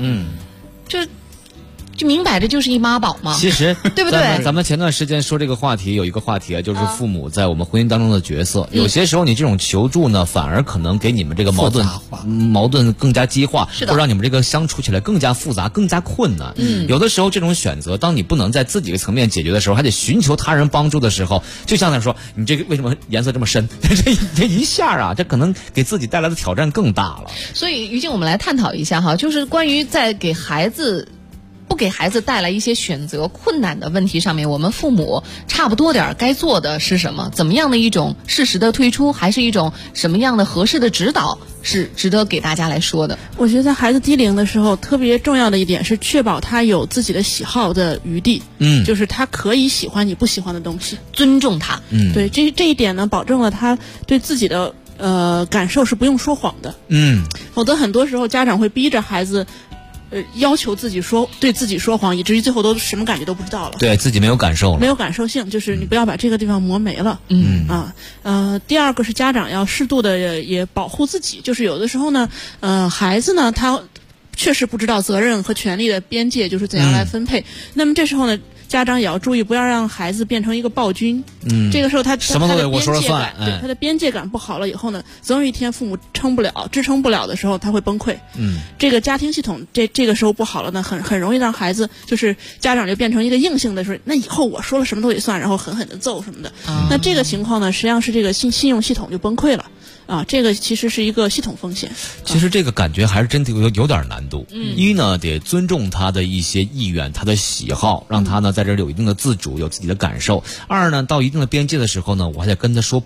就明摆着就是一妈宝嘛。 其实对不对？ 咱们前段时间说这个话题，有一个话题啊，就是父母在我们婚姻当中的角色。有些时候你这种求助呢，反而可能给你们这个矛盾更加激化，会让你们这个相处起来更加复杂、更加困难。有的时候这种选择，当你不能在自己的层面解决的时候，还得寻求他人帮助的时候，就像他说，你这个为什么颜色这么深？这一下啊，这可能给自己带来的挑战更大了。 所以于静，我们来探讨一下哈，就是关于在不给孩子带来一些选择困难的问题上面，我们父母差不多点该做的是什么？怎么样的一种适时的退出，还是一种什么样的合适的指导，是值得给大家来说的？ 我觉得在孩子低龄的时候，特别重要的一点是确保他有自己的喜好的余地，就是他可以喜欢你不喜欢的东西， 尊重他。 对，这一点呢，保证了他对自己的感受是不用说谎的。否则很多时候家长会逼着孩子。要求自己对自己说谎，以至于最后都什么感觉都不知道了， 对自己没有感受了， 没有感受性，就是你不要把这个地方磨没了。第二个是家长要适度的也保护自己，就是有的时候呢，孩子呢他确实不知道责任和权利的边界就是怎样来分配，那么这时候呢，家长也要注意，不要让孩子变成一个暴君。这个时候他什么都得我说了算， 对他的边界感不好了以后呢，总有一天父母支撑不了的时候，他会崩溃。这个家庭系统这个时候不好了呢，很容易让孩子就是家长就变成一个硬性的说，那以后我说了什么都得算，然后狠狠的揍什么的。那这个情况呢，实际上是这个信用系统就崩溃了。这个其实是一个系统风险。 其实这个感觉还是真的有点难度。一呢，得尊重他的一些意愿、他的喜好，让他呢在这有一定的自主，有自己的感受。二呢，到一定的边界的时候呢，我还得跟他说不。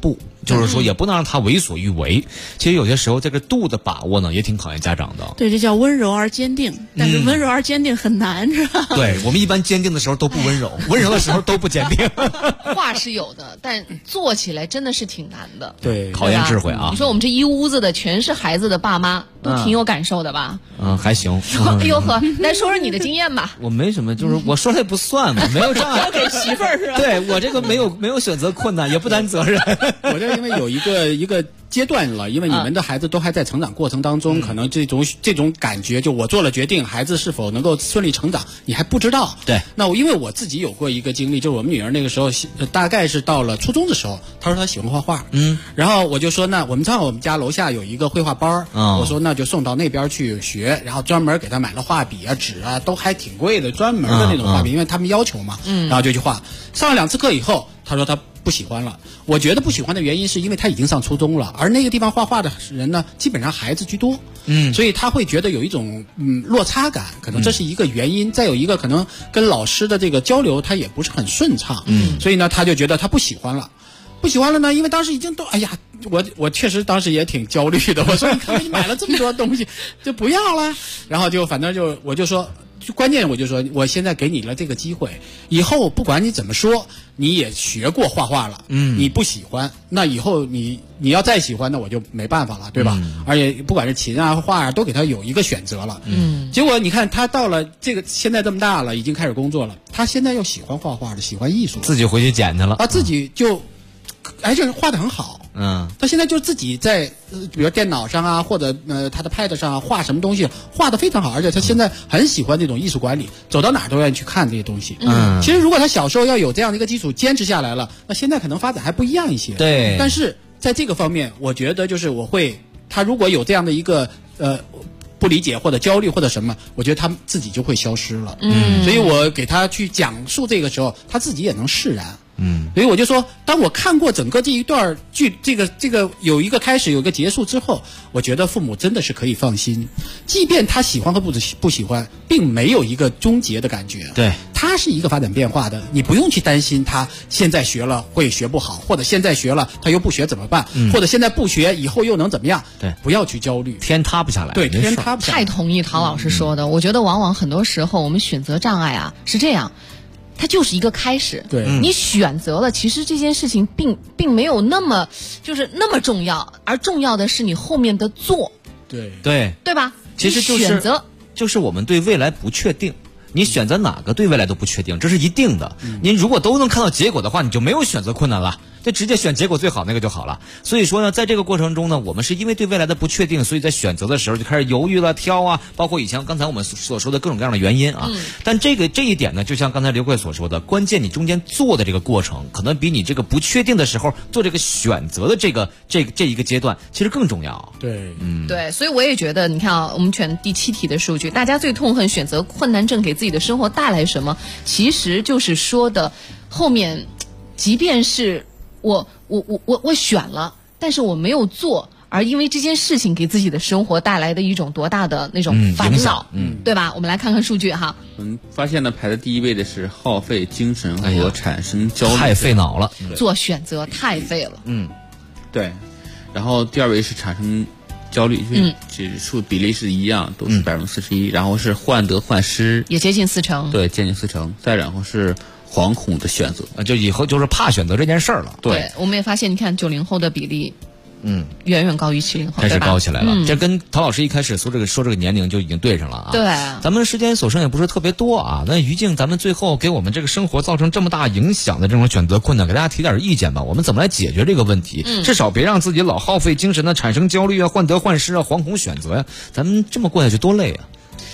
就是说也不能让他为所欲为。其实有些时候这个度的把握呢，也挺考验家长的。 对，这叫温柔而坚定，但是温柔而坚定很难，是吧？ 对，我们一般坚定的时候都不温柔，温柔的时候都不坚定。 话是有的，但做起来真的是挺难的。 对，考验智慧啊！ 你说我们这一屋子的全是孩子的爸妈，都挺有感受的吧？ 还行。 哎呦呵，来说说你的经验吧。 我没什么，就是我说了也不算嘛，没有障碍。 交给媳妇儿是吧？ 对，我这个没有选择困难，也不担责任。 我这因为有一个阶段了，因为你们的孩子都还在成长过程当中，可能这种感觉，就我做了决定，孩子是否能够顺利成长，你还不知道。 对。 那因为我自己有过一个经历，就是我们女儿那个时候大概是到了初中的时候，她说她喜欢画画，然后我就说那我们正好我们家楼下有一个绘画班，我说那就送到那边去学，然后专门给她买了画笔啊、纸啊，都还挺贵的，专门的那种画笔，因为他们要求嘛，然后就去画。上了2次课以后，她说她不喜欢了。我觉得不喜欢的原因是因为他已经上初中了，而那个地方画画的人呢，基本上孩子居多，所以他会觉得有一种落差感，可能这是一个原因。再有一个可能跟老师的这个交流他也不是很顺畅，所以呢他就觉得他不喜欢了。不喜欢了呢，因为当时已经都哎呀，我确实当时也挺焦虑的。我说你看你买了这么多东西，就不要了。然后就反正我就说。关键我就说，我现在给你了这个机会，以后不管你怎么说，你也学过画画了，你不喜欢，那以后你要再喜欢，那我就没办法了，对吧？而且不管是琴啊、画啊，都给他有一个选择了。结果你看他到了这个现在这么大了，已经开始工作了，他现在又喜欢画画了，喜欢艺术了， 自己回去捡去了， 他自己就这画得很好。他现在就自己在比如电脑上啊，或者他的 pad 上画什么东西，画得非常好，而且他现在很喜欢这种艺术管理，走到哪儿都愿意去看这些东西。其实如果他小时候要有这样的一个基础，坚持下来了，那现在可能发展还不一样一些。 对， 但是在这个方面，我觉得就是他如果有这样的一个不理解或者焦虑或者什么，我觉得他自己就会消失了。所以我给他去讲述这个时候，他自己也能释然。所以我就说，当我看过整个这一段剧，这个有一个开始有一个结束之后，我觉得父母真的是可以放心，即便他喜欢和不喜欢，并没有一个终结的感觉。 对， 他是一个发展变化的，你不用去担心他现在学了会学不好，或者现在学了他又不学怎么办，或者现在不学以后又能怎么样？ 对， 不要去焦虑， 天塌不下来。 对，天塌不下来。 太同意陶老师说的，我觉得往往很多时候我们选择障碍啊是这样。它就是一个开始， 对， 你选择了，其实这件事情并没有那么重要，而重要的是你后面的做， 对吧？ 其实就是我们对未来不确定，你选择哪个对未来都不确定，这是一定的。您如果都能看到结果的话，你就没有选择困难了。就直接选结果最好那个就好了。所以说呢，在这个过程中呢，我们是因为对未来的不确定，所以在选择的时候就开始犹豫了、挑啊，包括以前刚才我们所说的各种各样的原因啊。但这一点呢，就像刚才刘贵所说的，关键你中间做的这个过程，可能比你这个不确定的时候做这个选择的这一个阶段，其实更重要。 对， 对，所以我也觉得，你看啊，我们选第7题的数据，大家最痛恨选择困难症给自己的生活带来什么？其实就是说的后面，即便是我选了，但是我没有做，而因为这件事情给自己的生活带来的一种多大的那种烦恼，对吧？我们来看看数据哈。 发现呢，排在第1位的是耗费精神和产生焦虑， 太费脑了， 做选择太费了。 对。然后第2位是产生焦虑，指数比例是一样，都是41%。然后是患得患失， 也接近40%。 对，接近40%。再然后是惶恐的选择， 就以后就是怕选择这件事儿了。 对，我们也发现，你看90后的比例，远远高于70后， 开始高起来了。这跟陶老师一开始说这个年龄就已经对上了啊。 对， 咱们时间所剩也不是特别多啊。那于静，咱们最后给我们这个生活造成这么大影响的这种选择困难，给大家提点意见吧。我们怎么来解决这个问题？至少别让自己老耗费精神的产生焦虑啊、患得患失啊、惶恐选择呀。咱们这么过下去多累啊！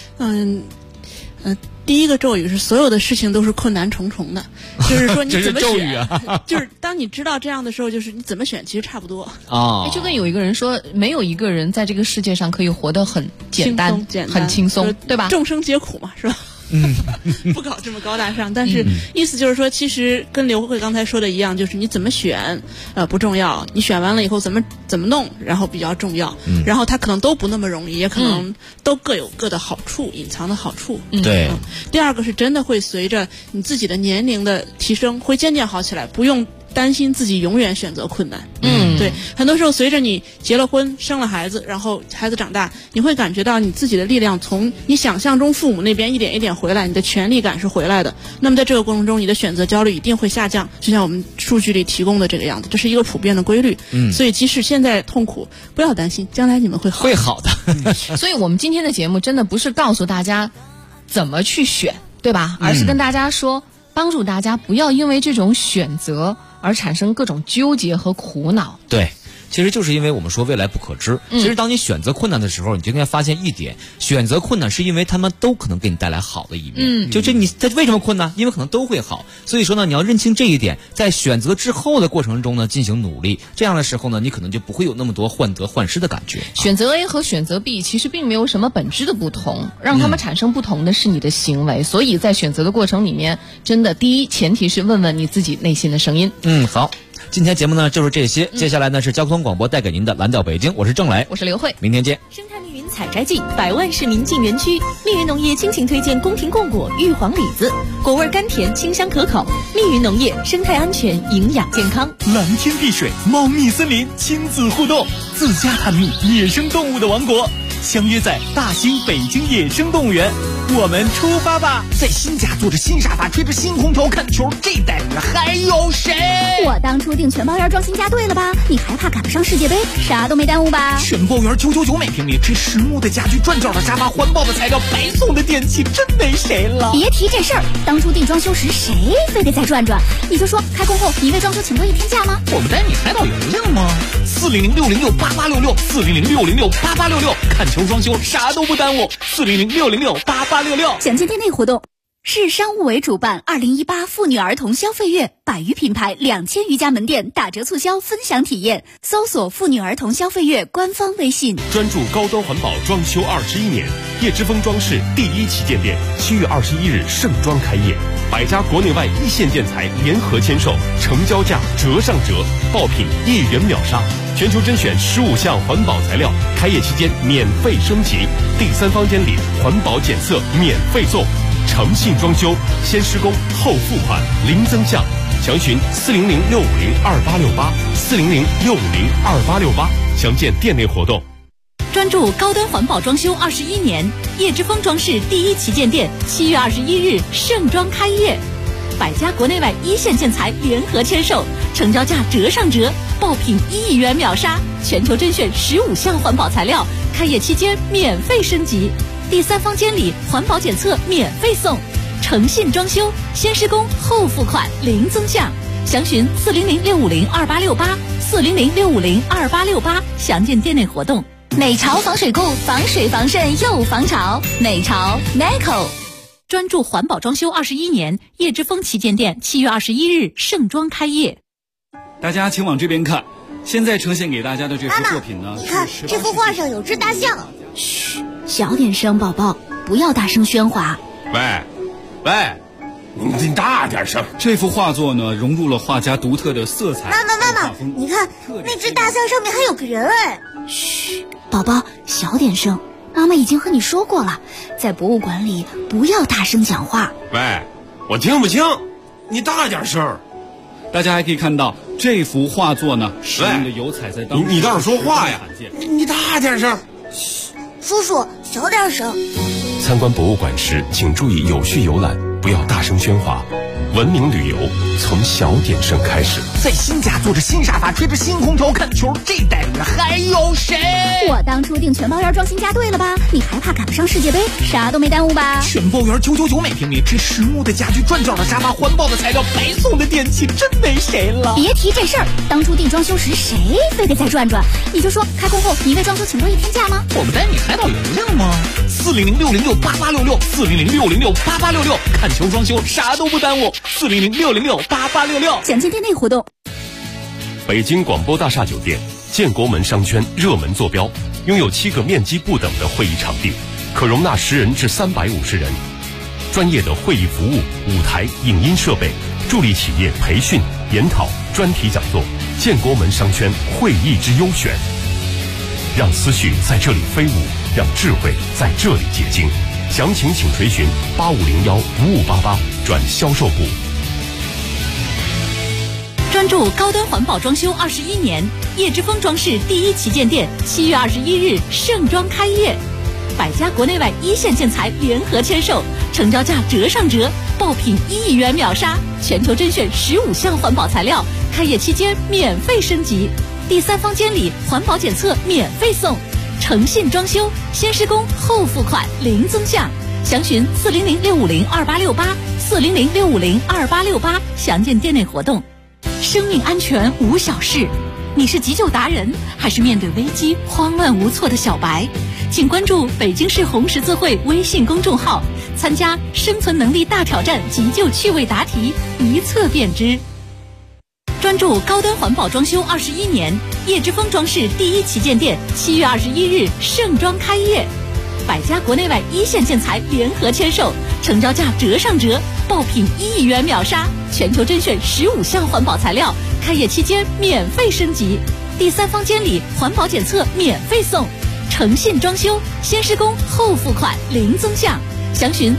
第一个咒语是所有的事情都是困难重重的，就是说你怎么选，就是当你知道这样的时候，就是你怎么选其实差不多啊。 就跟有一个人说，没有一个人在这个世界上可以活得很简单、很轻松，对吧？ 众生皆苦嘛，是吧？不搞这么高大上，但是意思就是说，其实跟刘慧刚才说的一样，就是你怎么选不重要，你选完了以后怎么弄，然后比较重要，然后它可能都不那么容易，也可能都各有各的好处，隐藏的好处。 对。 第二个是真的会随着你自己的年龄的提升，会渐渐好起来，不用担心自己永远选择困难。对，很多时候随着你结了婚生了孩子，然后孩子长大，你会感觉到你自己的力量从你想象中父母那边一点一点回来，你的权力感是回来的。那么在这个过程中，你的选择焦虑一定会下降，就像我们数据里提供的这个样子，这是一个普遍的规律。所以即使现在痛苦，不要担心，将来你们会好。 会好的。 所以我们今天的节目真的不是告诉大家怎么去选，对吧？而是跟大家说，帮助大家不要因为这种选择而产生各种纠结和苦恼。 对，其实就是因为我们说未来不可知。其实当你选择困难的时候，你就应该发现一点，选择困难是因为他们都可能给你带来好的一面。就这它为什么困难？因为可能都会好。所以说呢，你要认清这一点，在选择之后的过程中呢进行努力，这样的时候呢，你可能就不会有那么多患得患失的感觉。 选择 A 和选择 B 其实并没有什么本质的不同，让他们产生不同的是你的行为。所以在选择的过程里面，真的第一前提是问问你自己内心的声音。 好。今天节目呢就是这些，接下来呢是交通广播带给您的蓝调北京，我是郑磊， 我是刘慧， 明天见。 生态密云采摘季，100万市民进园区，密云农业倾情推荐宫廷贡果、玉皇李子，果味甘甜，清香可口。密云农业，生态安全，营养健康。 蓝天碧水，茂密森林，亲子互动，自家探秘野生动物的王国，相约在大兴北京野生动物园，我们出发吧！在新家坐着新沙发，吹着新空调看球，这代人还有谁？ 我当初订全包园装新家对了吧？你还怕赶不上世界杯？啥都没耽误吧？ 全包园999每平米，这实木的家具，转角的沙发，环保的材料，白送的电器，真没谁了。 别提这事儿，当初订装修时谁非得再转转？你就说开工后你为装修请多1天假吗？ 我们带你海岛邮令吗？400-606-8866，400-606-8866，看球装修啥都不耽误，400-606-8866。 详见店内活动。市商务委主办2018妇女儿童消费月，100余品牌2000余家门店打折促销分享体验，搜索妇女儿童消费月官方微信。 专注高端环保装修21年，叶之峰装饰第1旗舰店7月21日盛装开业，100家国内外一线建材联合签售，成交价折上折，爆品1元秒杀，全球甄选15项环保材料，开业期间免费升级，第3房间里环保检测免费送。诚信装修，先施工后付款，零增项，详询400-650-2868，400-650-2868，详见店内活动。 专注高端环保装修21年，叶之峰装饰第1旗舰店7月21日盛装开业，100家国内外一线建材联合签售，成交价折上折，爆品1元秒杀，全球甄选15项环保材料，开业期间免费升级，第3房间里环保检测免费送，诚信装修，先施工后付款，零增项，详询400-650-2868，400-650-2868，详见店内活动。美潮防水库，防水防渗又防潮，美潮 Neco。专注环保装修21年，叶之峰旗舰店7月21日盛装开业。 大家请往这边看，现在呈现给大家的这幅作品呢， 你看这幅画上有只大象。嘘，小点声，宝宝，不要大声喧哗。 喂，你大点声。 这幅画作呢，融入了画家独特的色彩。 妈妈，你看那只大象上面还有个人哎。嘘，宝宝，小点声。妈妈已经和你说过了，在博物馆里不要大声讲话。 喂，我听不清，你大点声。 大家还可以看到这幅画作呢，使用的油彩在当时你倒是说话呀！你大点声。 嘘，叔叔，小点声。 参观博物馆时，请注意有序游览，不要大声喧哗。文明旅游从小点声开始。 在新家坐着新沙发，吹着新空调看球，这代人还有谁？ 我当初订全包园装新家对了吧？你还怕赶不上世界杯？啥都没耽误吧？ 全包园999每平米，这实木的家具，转角的沙发，环保的材料，白送的电器，真没谁了。 别提这事儿，当初订装修时谁非得再转转？你就说开工后你为装修请多1天假吗？ 我们带你海岛邮令吗？400-606-8866，400-606-8866，看球装修啥都不耽误，400-606-8866。 详见店内活动。 北京广播大厦酒店建国门商圈热门坐标，拥有7个面积不等的会议场地，可容纳10人至350人。专业的会议服务、舞台、影音设备，助力企业培训、研讨、专题讲座。建国门商圈会议之优选，让思绪在这里飞舞，让智慧在这里结晶。详情请垂询8501-5588转销售部。 专注高端环保装修21年，叶之峰装饰第一旗舰店7月21日盛装开业，百家国内外一线建材联合签售，成交价折上折，爆品1亿元秒杀，全球甄选15项环保材料，开业期间免费升级，第3方监理环保检测免费送，诚信装修，先施工后付款零增项，详询400-650-2868，400-650-2868，详见店内活动。生命安全无小事，你是急救达人，还是面对危机慌乱无措的小白？请关注北京市红十字会微信公众号，参加生存能力大挑战急救趣味答题，一测便知。专注高端环保装修21年，叶之峰装饰第一旗舰店7月21日盛装开业，百家国内外一线建材联合签售，成交价折上折，爆品1亿元秒杀，全球甄选15项环保材料，开业期间免费升级，第3方监理环保检测免费送，诚信装修，先施工后付款零增项，详询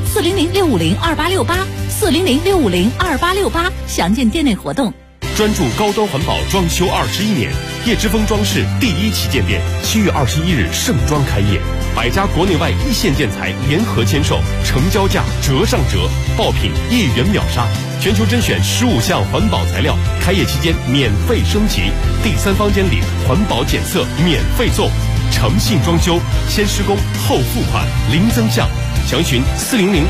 400-650-2868，400-650-2868，详见店内活动。 专注高端环保装修21年，叶之峰装饰第一旗舰店7月21日盛装开业，百家国内外一线建材联合签售，成交价折上折，爆品1亿元秒杀，全球甄选15项环保材料，开业期间免费升级，第3方监理环保检测免费送，诚信装修，先施工后付款零增项，详询